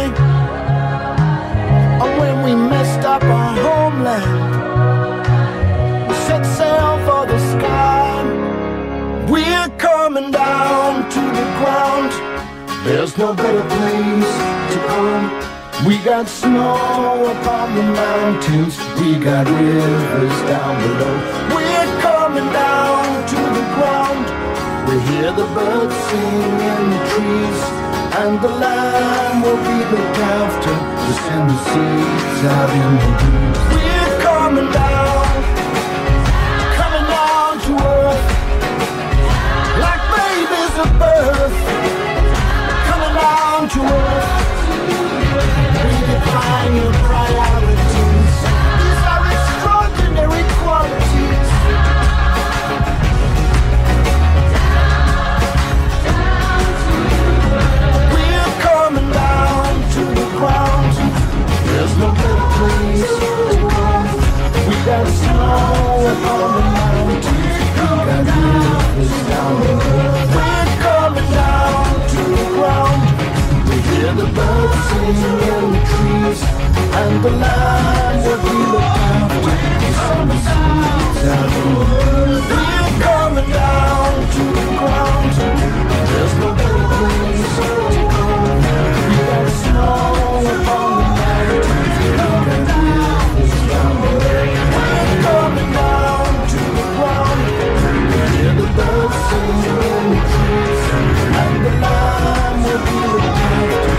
Speaker 6: And when we messed up our homeland, we set sail for the sky. We're coming down to the ground. There's no better place to go. We got snow upon the mountains, we got rivers down below. We're coming down to the ground. We hear the birds sing in the trees, and the land will be looked after. We send the seeds out in the breeze. We're coming down to earth, like babies at birth. Coming down to earth. Redefine your priorities. These are extraordinary qualities. We're coming down to the ground. There's no better place to go. We got snow upon the mountains. We got rivers down the road. We're coming down to the ground. We hear the birds sing in the trees, and the land will be looked after. The summer seeds out in the breeze. We're coming down to the ground. There's no better place to go. We got snow upon the mountains. We got rivers down the road. We're coming down to the ground. We hear the birds sing in the trees, and the land will be looked after.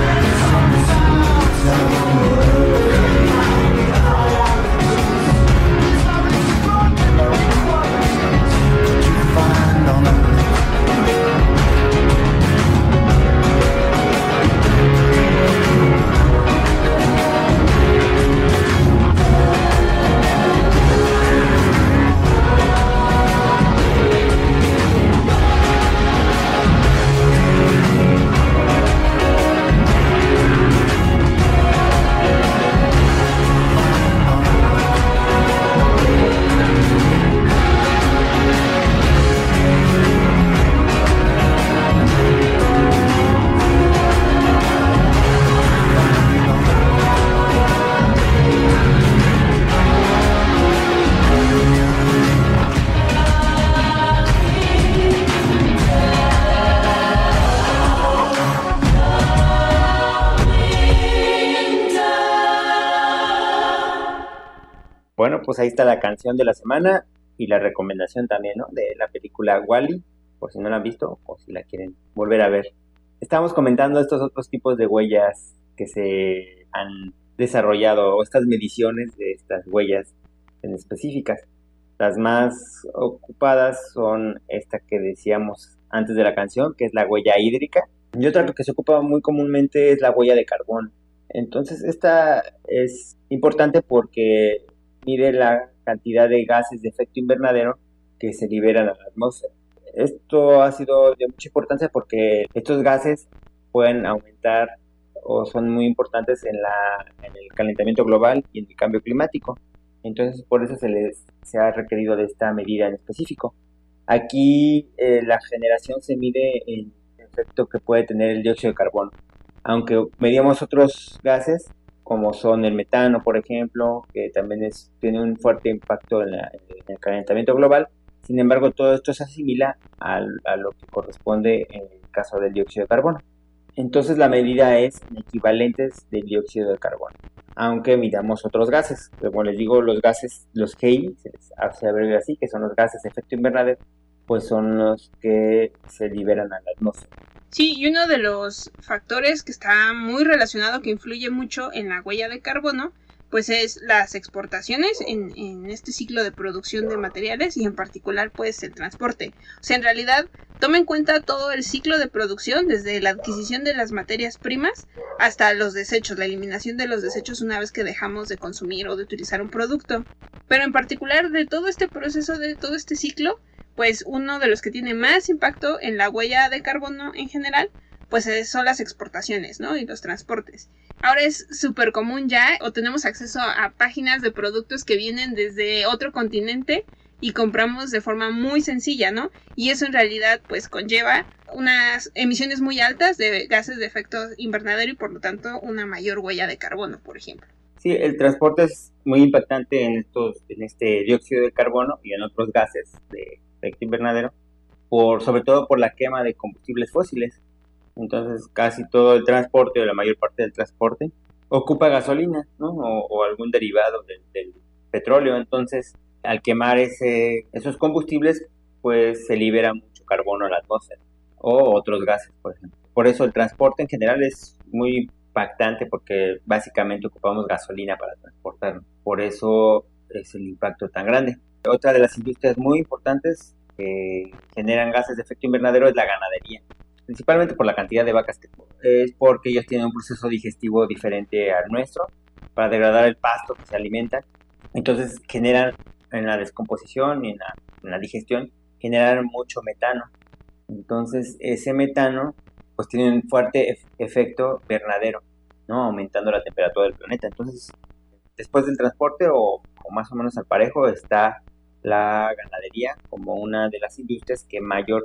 Speaker 5: Bueno, pues ahí está la canción de la semana y la recomendación también, ¿no? De la película WALL-E, por si no la han visto o si la quieren volver a ver. Estábamos comentando estos otros tipos de huellas que se han desarrollado, o estas mediciones de estas huellas en específicas. Las más ocupadas son esta que decíamos antes de la canción, que es la huella hídrica, y otra que se ocupa muy comúnmente es la huella de carbón. Entonces esta es importante porque mide la cantidad de gases de efecto invernadero que se liberan a la atmósfera. Esto ha sido de mucha importancia porque estos gases pueden aumentar o son muy importantes en el calentamiento global y en el cambio climático. Entonces por eso se ha requerido de esta medida en específico. Aquí la generación se mide en el efecto que puede tener el dióxido de carbono. Aunque medíamos otros gases, como son el metano, por ejemplo, que también tiene un fuerte impacto en el calentamiento global. Sin embargo, todo esto se asimila a lo que corresponde en el caso del dióxido de carbono. Entonces, la medida es en equivalentes del dióxido de carbono, aunque midamos otros gases. Como les digo, los gases, los GI, se abrevia así, que son los gases de efecto invernadero, pues son los que se liberan a la atmósfera.
Speaker 4: Sí, y uno de los factores que está muy relacionado, que influye mucho en la huella de carbono, pues es las exportaciones en este ciclo de producción de materiales y en particular pues el transporte. O sea, en realidad toma en cuenta todo el ciclo de producción, desde la adquisición de las materias primas hasta los desechos, la eliminación de los desechos una vez que dejamos de consumir o de utilizar un producto. Pero en particular de todo este proceso, de todo este ciclo, pues uno de los que tiene más impacto en la huella de carbono en general, pues son las exportaciones, ¿no? Y los transportes. Ahora es súper común ya, o tenemos acceso a páginas de productos que vienen desde otro continente y compramos de forma muy sencilla, ¿no? Y eso en realidad pues conlleva unas emisiones muy altas de gases de efecto invernadero y por lo tanto una mayor huella de carbono, por ejemplo.
Speaker 5: Sí, el transporte es muy impactante en este dióxido de carbono y en otros gases de efecto invernadero, sobre todo por la quema de combustibles fósiles. Entonces casi todo el transporte o la mayor parte del transporte ocupa gasolina, ¿no? o algún derivado del petróleo. Entonces al quemar esos combustibles pues se libera mucho carbono a la atmósfera o otros gases, por ejemplo. Por eso el transporte en general es muy impactante, porque básicamente ocupamos gasolina para transportarnos. Por eso es el impacto tan grande. Otra de las industrias muy importantes que generan gases de efecto invernadero es la ganadería, principalmente por la cantidad de vacas que es porque ellos tienen un proceso digestivo diferente al nuestro para degradar el pasto que se alimentan. Entonces generan en la descomposición y en la digestión generan mucho metano. Entonces ese metano pues tiene un fuerte efecto invernadero, ¿no? Aumentando la temperatura del planeta. Entonces después del transporte o más o menos al parejo está la ganadería como una de las industrias que mayor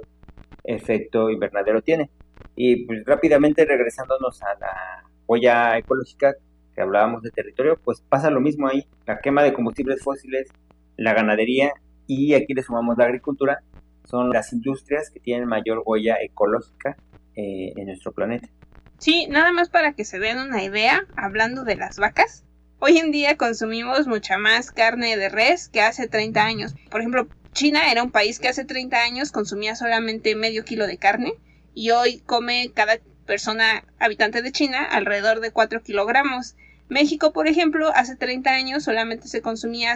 Speaker 5: efecto invernadero tiene. Y pues rápidamente regresándonos a la huella ecológica que hablábamos de territorio, pues pasa lo mismo ahí. La quema de combustibles fósiles, la ganadería y aquí le sumamos la agricultura, son las industrias que tienen mayor huella ecológica en nuestro planeta.
Speaker 4: Sí, nada más para que se den una idea, hablando de las vacas, hoy en día consumimos mucha más carne de res que hace 30 años. Por ejemplo, China era un país que hace 30 años consumía solamente medio kilo de carne y hoy come cada persona habitante de China alrededor de 4 kilogramos. México, por ejemplo, hace 30 años solamente se consumía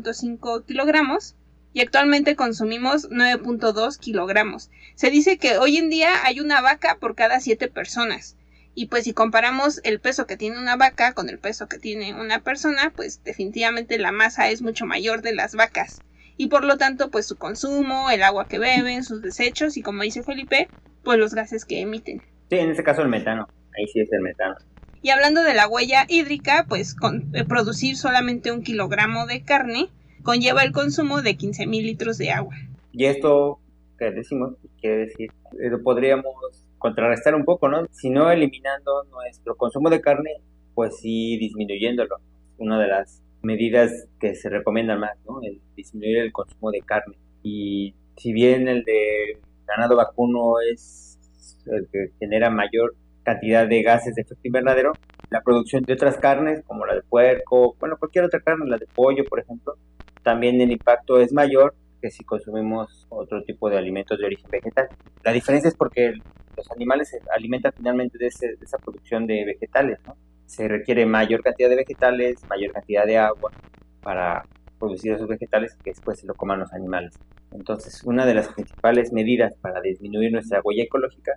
Speaker 4: 6.5 kilogramos y actualmente consumimos 9.2 kilogramos. Se dice que hoy en día hay una vaca por cada 7 personas. Y pues si comparamos el peso que tiene una vaca con el peso que tiene una persona, pues definitivamente la masa es mucho mayor de las vacas. Y por lo tanto, pues su consumo, el agua que beben, sus desechos y como dice Felipe, pues los gases que emiten.
Speaker 5: Sí, en este caso el metano, ahí sí es el metano.
Speaker 4: Y hablando de la huella hídrica, pues producir solamente 1 kilogramo de carne conlleva el consumo de 15,000 litros de agua.
Speaker 5: Y esto que decimos, quiere decir, lo podríamos contrarrestar un poco, ¿no? Si no eliminando nuestro consumo de carne, pues sí disminuyéndolo. Una de las medidas que se recomiendan más, ¿no? El disminuir el consumo de carne. Y si bien el de ganado vacuno es el que genera mayor cantidad de gases de efecto invernadero, la producción de otras carnes, como la de puerco, bueno, cualquier otra carne, la de pollo, por ejemplo, también el impacto es mayor que si consumimos otro tipo de alimentos de origen vegetal. La diferencia es porque los animales se alimentan finalmente de esa producción de vegetales, ¿no? Se requiere mayor cantidad de vegetales, mayor cantidad de agua para producir esos vegetales que después se lo coman los animales. Entonces, una de las principales medidas para disminuir nuestra huella ecológica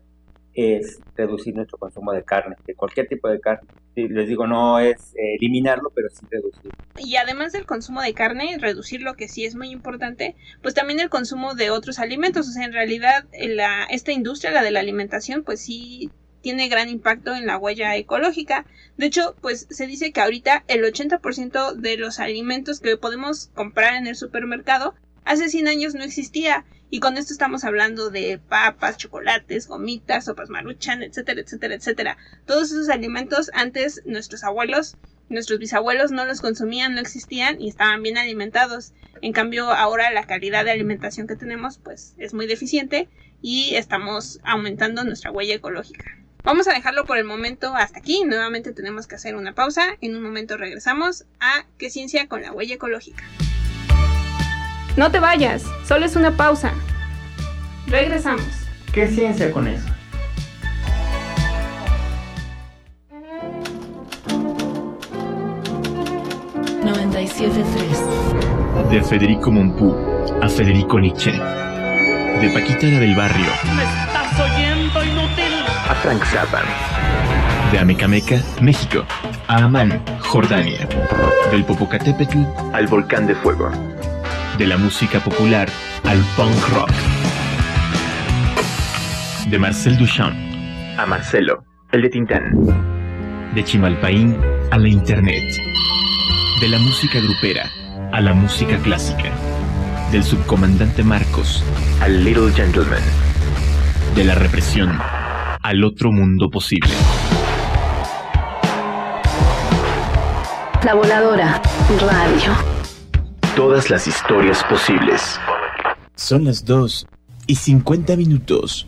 Speaker 5: es reducir nuestro consumo de carne, de cualquier tipo de carne. Sí, les digo, no es eliminarlo, pero sí reducirlo.
Speaker 4: Y además del consumo de carne, reducirlo, que sí es muy importante, pues también el consumo de otros alimentos. O sea, en realidad esta industria, la de la alimentación, pues sí tiene gran impacto en la huella ecológica. De hecho, pues se dice que ahorita el 80% de los alimentos que podemos comprar en el supermercado hace 100 años no existía. Y con esto estamos hablando de papas, chocolates, gomitas, sopas Maruchan, etcétera, etcétera, etcétera. Todos esos alimentos antes nuestros abuelos, nuestros bisabuelos no los consumían, no existían y estaban bien alimentados. En cambio, ahora la calidad de alimentación que tenemos pues es muy deficiente y estamos aumentando nuestra huella ecológica. Vamos a dejarlo por el momento hasta aquí. Nuevamente tenemos que hacer una pausa. En un momento regresamos a ¿Qué ciencia con la huella ecológica?
Speaker 2: No te vayas, solo es una pausa. Regresamos.
Speaker 1: ¿Qué ciencia con eso?
Speaker 8: De Federico Mompou a Federico Nietzsche. De Paquita la del Barrio.
Speaker 6: ¿Me estás oyendo, inútil?
Speaker 8: A Frank Zappa. De Amecameca, México, a Amán, Jordania. Del Popocatépetl al Volcán de Fuego. De la música popular al punk rock. De Marcel Duchamp a Marcelo, el de Tintán. De Chimalpaín a la internet. De la música grupera a la música clásica. Del subcomandante Marcos al Little Gentleman. De la represión al otro mundo posible.
Speaker 3: La Voladora Radio.
Speaker 8: Todas las historias posibles. Son las 2:50.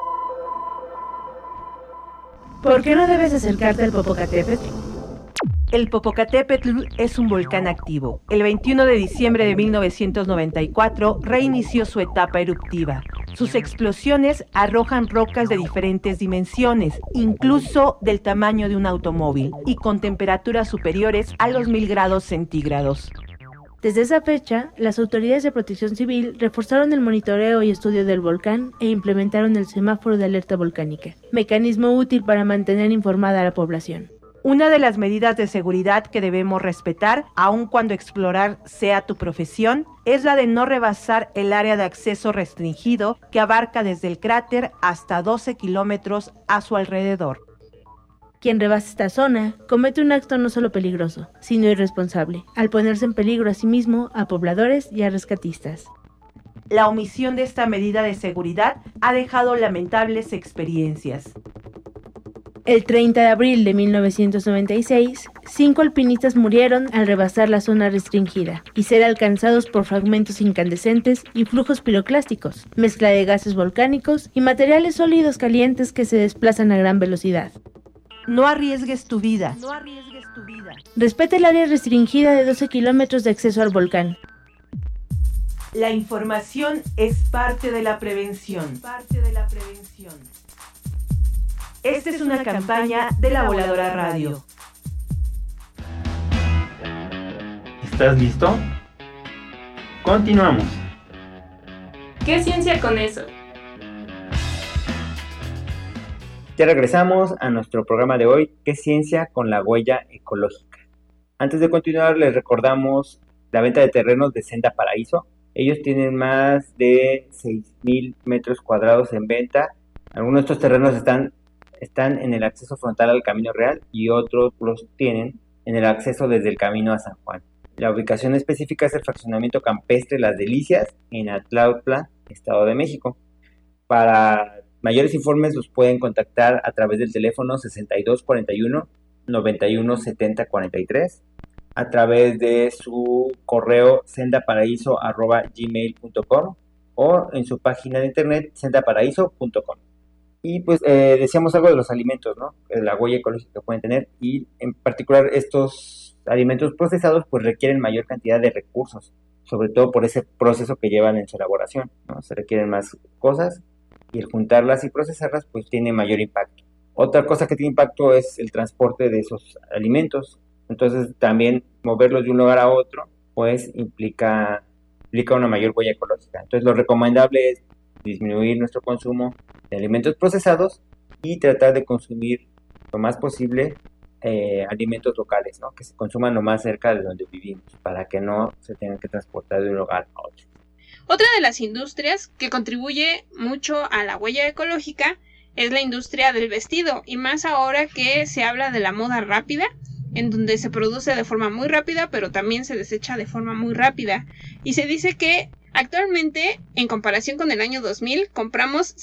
Speaker 11: ¿Por qué no debes acercarte al Popocatépetl?
Speaker 7: El Popocatépetl es un volcán activo. El 21 de diciembre de 1994 reinició su etapa eruptiva. Sus explosiones arrojan rocas de diferentes dimensiones, incluso del tamaño de un automóvil, y con temperaturas superiores a los 1000 grados centígrados.
Speaker 11: Desde esa fecha, las autoridades de protección civil reforzaron el monitoreo y estudio del volcán e implementaron el semáforo de alerta volcánica, mecanismo útil para mantener informada a la población.
Speaker 7: Una de las medidas de seguridad que debemos respetar, aun cuando explorar sea tu profesión, es la de no rebasar el área de acceso restringido que abarca desde el cráter hasta 12 kilómetros a su alrededor.
Speaker 11: Quien rebasa esta zona comete un acto no solo peligroso, sino irresponsable, al ponerse en peligro a sí mismo, a pobladores y a rescatistas.
Speaker 7: La omisión de esta medida de seguridad ha dejado lamentables experiencias.
Speaker 11: El 30 de abril de 1996, 5 alpinistas murieron al rebasar la zona restringida y ser alcanzados por fragmentos incandescentes y flujos piroclásticos, mezcla de gases volcánicos y materiales sólidos calientes que se desplazan a gran velocidad.
Speaker 7: No arriesgues tu vida.
Speaker 11: Respeta el área restringida de 12 kilómetros de acceso al volcán.
Speaker 7: La información es parte de la prevención. Esta es una campaña de La Voladora Radio.
Speaker 1: ¿Estás listo? Continuamos.
Speaker 2: ¿Qué ciencia con eso?
Speaker 5: Ya regresamos a nuestro programa de hoy, ¿Qué ciencia con la huella ecológica? Antes de continuar, les recordamos la venta de terrenos de Senda Paraíso. Ellos tienen más de 6,000 metros cuadrados en venta. Algunos de estos terrenos están en el acceso frontal al Camino Real y otros los tienen en el acceso desde el camino a San Juan. La ubicación específica es el fraccionamiento campestre Las Delicias en Atlautla, Estado de México. Para mayores informes los pueden contactar a través del teléfono 6241-917043, a través de su correo sendaparaíso@gmail.com o en su página de internet sendaparaíso.com. Y pues decíamos algo de los alimentos, ¿no? La huella ecológica que pueden tener, y en particular estos alimentos procesados pues requieren mayor cantidad de recursos, sobre todo por ese proceso que llevan en su elaboración, ¿no? Se requieren más cosas y el juntarlas y procesarlas pues tiene mayor impacto. Otra cosa que tiene impacto es el transporte de esos alimentos. Entonces también moverlos de un lugar a otro pues implica una mayor huella ecológica. Entonces lo recomendable es disminuir nuestro consumo de alimentos procesados y tratar de consumir lo más posible alimentos locales, ¿no? Que se consuman lo más cerca de donde vivimos para que no se tengan que transportar de un lugar a otro.
Speaker 4: Otra de las industrias que contribuye mucho a la huella ecológica es la industria del vestido, y más ahora que se habla de la moda rápida. en donde se produce de forma muy rápida, pero también se desecha de forma muy rápida. Y se dice que actualmente, en comparación con el año 2000, compramos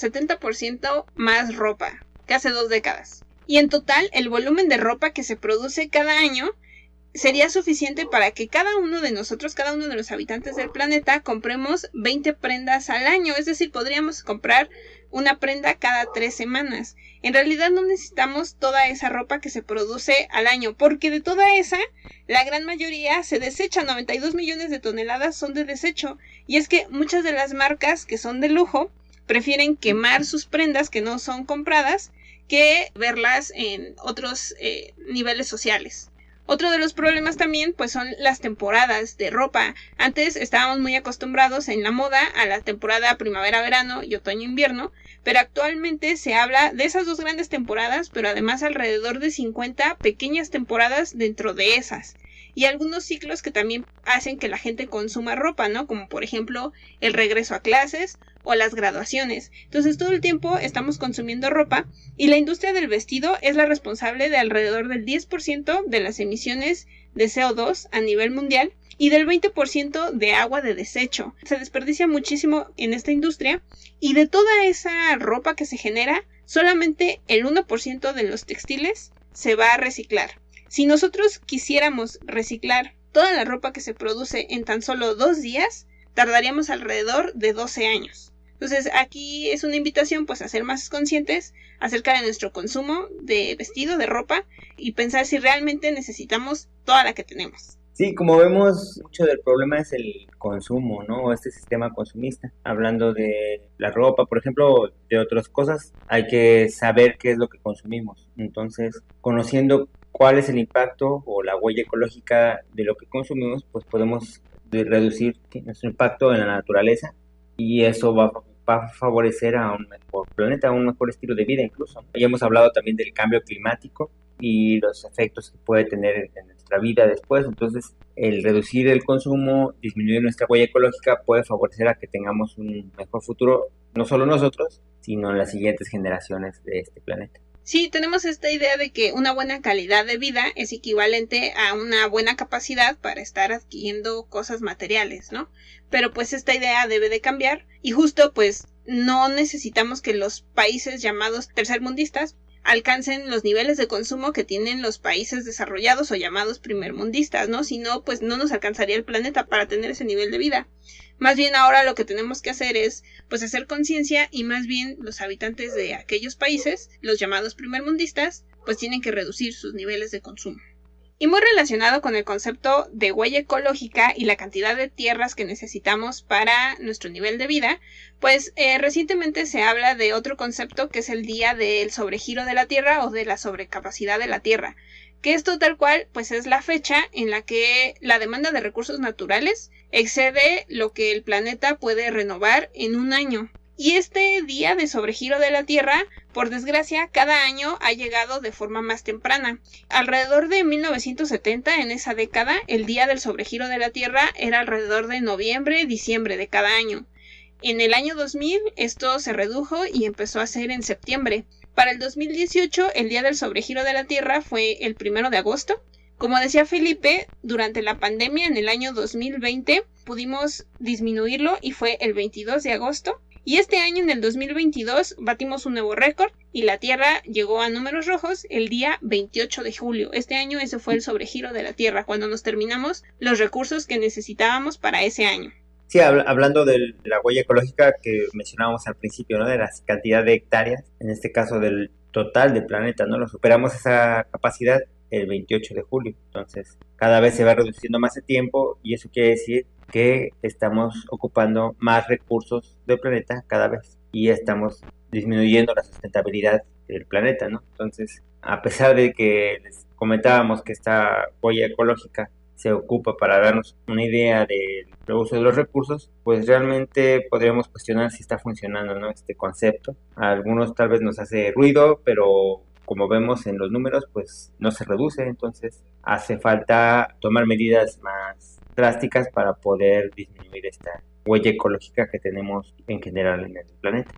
Speaker 4: 70% más ropa que hace 2 décadas. Y en total, el volumen de ropa que se produce cada año sería suficiente para que cada uno de nosotros, cada uno de los habitantes del planeta, compremos 20 prendas al año. Es decir, podríamos comprar una prenda cada 3 semanas. En realidad no necesitamos toda esa ropa que se produce al año, porque de toda esa, la gran mayoría se desecha. 92 millones de toneladas son de desecho. Y es que muchas de las marcas que son de lujo prefieren quemar sus prendas que no son compradas que verlas en otros niveles sociales. Otro de los problemas también pues son las temporadas de ropa. Antes estábamos muy acostumbrados en la moda a la temporada primavera-verano y otoño-invierno, pero actualmente se habla de esas 2 grandes temporadas, pero además alrededor de 50 pequeñas temporadas dentro de esas. Y algunos ciclos que también hacen que la gente consuma ropa, ¿no? Como por ejemplo el regreso a clases o las graduaciones. Entonces todo el tiempo estamos consumiendo ropa y la industria del vestido es la responsable de alrededor del 10% de las emisiones de CO2 a nivel mundial y del 20% de agua de desecho. Se desperdicia muchísimo en esta industria y de toda esa ropa que se genera, solamente el 1% de los textiles se va a reciclar. Si nosotros quisiéramos reciclar toda la ropa que se produce en tan solo 2 días, tardaríamos alrededor de 12 años. Entonces aquí es una invitación pues a ser más conscientes acerca de nuestro consumo de vestido, de ropa, y pensar si realmente necesitamos toda la que tenemos.
Speaker 5: Sí, como vemos, mucho del problema es el consumo, ¿no? Este sistema consumista. Hablando de la ropa, por ejemplo, de otras cosas, hay que saber qué es lo que consumimos. Entonces, conociendo cuál es el impacto o la huella ecológica de lo que consumimos, pues podemos reducir nuestro impacto en la naturaleza y eso va a favorecer a un mejor planeta, a un mejor estilo de vida incluso. Ya hemos hablado también del cambio climático y los efectos que puede tener en nuestra vida después. Entonces, el reducir el consumo, disminuir nuestra huella ecológica puede favorecer a que tengamos un mejor futuro, no solo nosotros, sino en las siguientes generaciones de este planeta.
Speaker 4: Sí, tenemos esta idea de que una buena calidad de vida es equivalente a una buena capacidad para estar adquiriendo cosas materiales, ¿no? Pero pues esta idea debe de cambiar y justo pues no necesitamos que los países llamados tercermundistas alcancen los niveles de consumo que tienen los países desarrollados o llamados primermundistas, ¿no? Si no, pues no nos alcanzaría el planeta para tener ese nivel de vida. Más bien ahora lo que tenemos que hacer es pues hacer conciencia y más bien los habitantes de aquellos países, los llamados primermundistas, pues tienen que reducir sus niveles de consumo. Y muy relacionado con el concepto de huella ecológica y la cantidad de tierras que necesitamos para nuestro nivel de vida, pues recientemente se habla de otro concepto que es el día del sobregiro de la Tierra o de la sobrecapacidad de la Tierra, que esto tal cual pues es la fecha en la que la demanda de recursos naturales excede lo que el planeta puede renovar en un año. Y este día de sobregiro de la Tierra, por desgracia, cada año ha llegado de forma más temprana. Alrededor de 1970, en esa década, el día del sobregiro de la Tierra era alrededor de noviembre, diciembre de cada año. En el año 2000 esto se redujo y empezó a ser en septiembre. Para el 2018, el día del sobregiro de la Tierra fue el 1 de agosto. Como decía Felipe, durante la pandemia en el año 2020 pudimos disminuirlo y fue el 22 de agosto. Y este año, en el 2022, batimos un nuevo récord y la Tierra llegó a números rojos el día 28 de julio. Este año ese fue el sobregiro de la Tierra, cuando nos terminamos los recursos que necesitábamos para ese año.
Speaker 5: Sí, hablando de la huella ecológica que mencionábamos al principio, ¿no? De la cantidad de hectáreas, en este caso del total del planeta, ¿no? Lo superamos esa capacidad el 28 de julio. Entonces, cada vez se va reduciendo más el tiempo y eso quiere decir que estamos ocupando más recursos del planeta cada vez y estamos disminuyendo la sustentabilidad del planeta, ¿no? Entonces, a pesar de que les comentábamos que esta huella ecológica se ocupa para darnos una idea del uso de los recursos, pues realmente podríamos cuestionar si está funcionando, ¿no? Este concepto. A algunos tal vez nos hace ruido, pero como vemos en los números, pues no se reduce, entonces hace falta tomar medidas más drásticas para poder disminuir esta huella ecológica que tenemos en general en el planeta.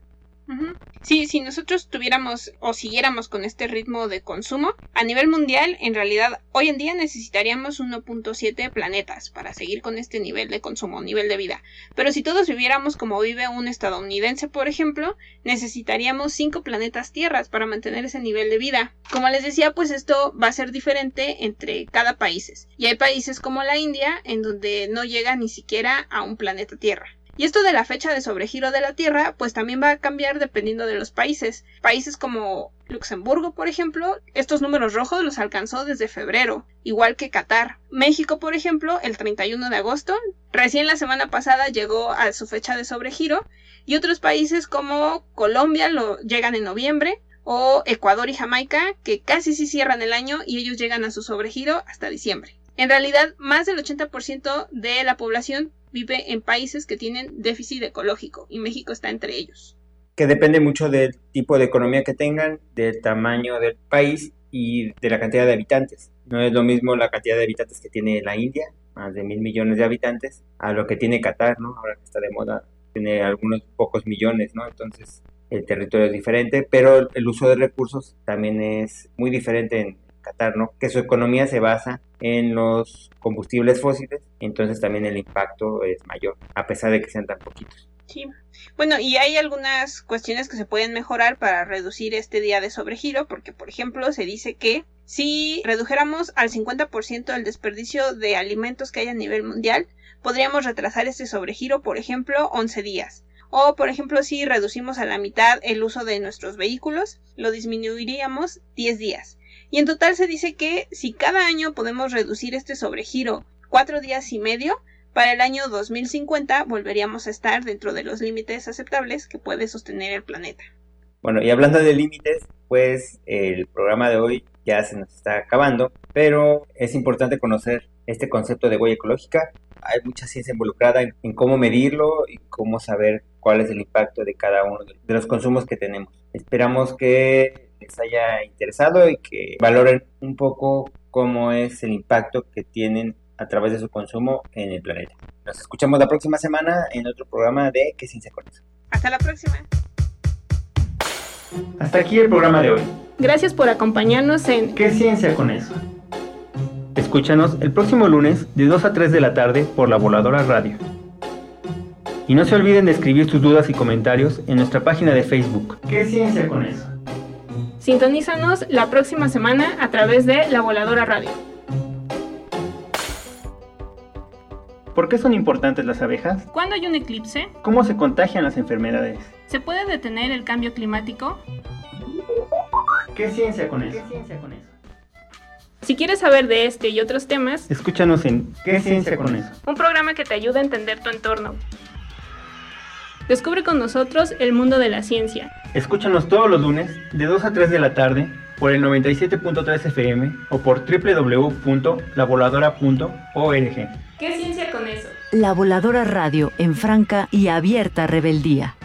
Speaker 4: Sí, si nosotros tuviéramos o siguiéramos con este ritmo de consumo, a nivel mundial, en realidad, hoy en día necesitaríamos 1.7 planetas para seguir con este nivel de consumo, nivel de vida. Pero si todos viviéramos como vive un estadounidense, por ejemplo, necesitaríamos 5 planetas tierras para mantener ese nivel de vida. Como les decía, pues esto va a ser diferente entre cada país. Y hay países como la India, en donde no llega ni siquiera a un planeta Tierra. Y esto de la fecha de sobregiro de la Tierra, pues también va a cambiar dependiendo de los países. Países como Luxemburgo, por ejemplo, estos números rojos los alcanzó desde febrero, igual que Qatar. México, por ejemplo, el 31 de agosto, recién la semana pasada llegó a su fecha de sobregiro, y otros países como Colombia lo llegan en noviembre, o Ecuador y Jamaica, que casi sí cierran el año y ellos llegan a su sobregiro hasta diciembre. En realidad, más del 80% de la población vive en países que tienen déficit ecológico, y México está entre ellos.
Speaker 5: Que depende mucho del tipo de economía que tengan, del tamaño del país y de la cantidad de habitantes. No es lo mismo la cantidad de habitantes que tiene la India, más de 1.000 millones de habitantes, a lo que tiene Qatar, ¿no? Ahora que está de moda, tiene algunos pocos millones, ¿no? Entonces el territorio es diferente, pero el uso de recursos también es muy diferente en Qatar, ¿no? Que su economía se basa en los combustibles fósiles, entonces también el impacto es mayor, a pesar de que sean tan poquitos.
Speaker 4: Sí. Bueno, y hay algunas cuestiones que se pueden mejorar para reducir este día de sobregiro, porque, por ejemplo, se dice que si redujéramos al 50% el desperdicio de alimentos que hay a nivel mundial, podríamos retrasar este sobregiro, por ejemplo, 11 días. O, por ejemplo, si reducimos a la mitad el uso de nuestros vehículos, lo disminuiríamos 10 días. Y en total se dice que si cada año podemos reducir este sobregiro 4 días y medio, para el año 2050 volveríamos a estar dentro de los límites aceptables que puede sostener el planeta.
Speaker 5: Bueno, y hablando de límites, pues el programa de hoy ya se nos está acabando, pero es importante conocer este concepto de huella ecológica. Hay mucha ciencia involucrada en cómo medirlo y cómo saber cuál es el impacto de cada uno de los consumos que tenemos. Esperamos que les haya interesado y que valoren un poco cómo es el impacto que tienen a través de su consumo en el planeta. Nos escuchamos la próxima semana en otro programa de ¿Qué ciencia con eso?
Speaker 4: Hasta la próxima.
Speaker 1: Hasta aquí el programa de hoy.
Speaker 2: Gracias por acompañarnos en
Speaker 1: ¿Qué ciencia con eso? Escúchanos el próximo lunes de 2 a 3 de la tarde por La Voladora Radio. Y no se olviden de escribir sus dudas y comentarios en nuestra página de Facebook. ¿Qué ciencia con eso?
Speaker 2: Sintonízanos la próxima semana a través de La Voladora Radio.
Speaker 1: ¿Por qué son importantes las abejas?
Speaker 2: ¿Cuándo hay un eclipse?
Speaker 1: ¿Cómo se contagian las enfermedades?
Speaker 2: ¿Se puede detener el cambio climático?
Speaker 1: ¿Qué ciencia con eso?
Speaker 2: Si quieres saber de este y otros temas,
Speaker 1: escúchanos en ¿Qué ciencia con eso?
Speaker 2: Un programa que te ayuda a entender tu entorno. Descubre con nosotros el mundo de la ciencia.
Speaker 1: Escúchanos todos los lunes de 2 a 3 de la tarde por el 97.3 FM o por www.lavoladora.org.
Speaker 2: ¿Qué ciencia con eso?
Speaker 3: La Voladora Radio en franca y abierta rebeldía.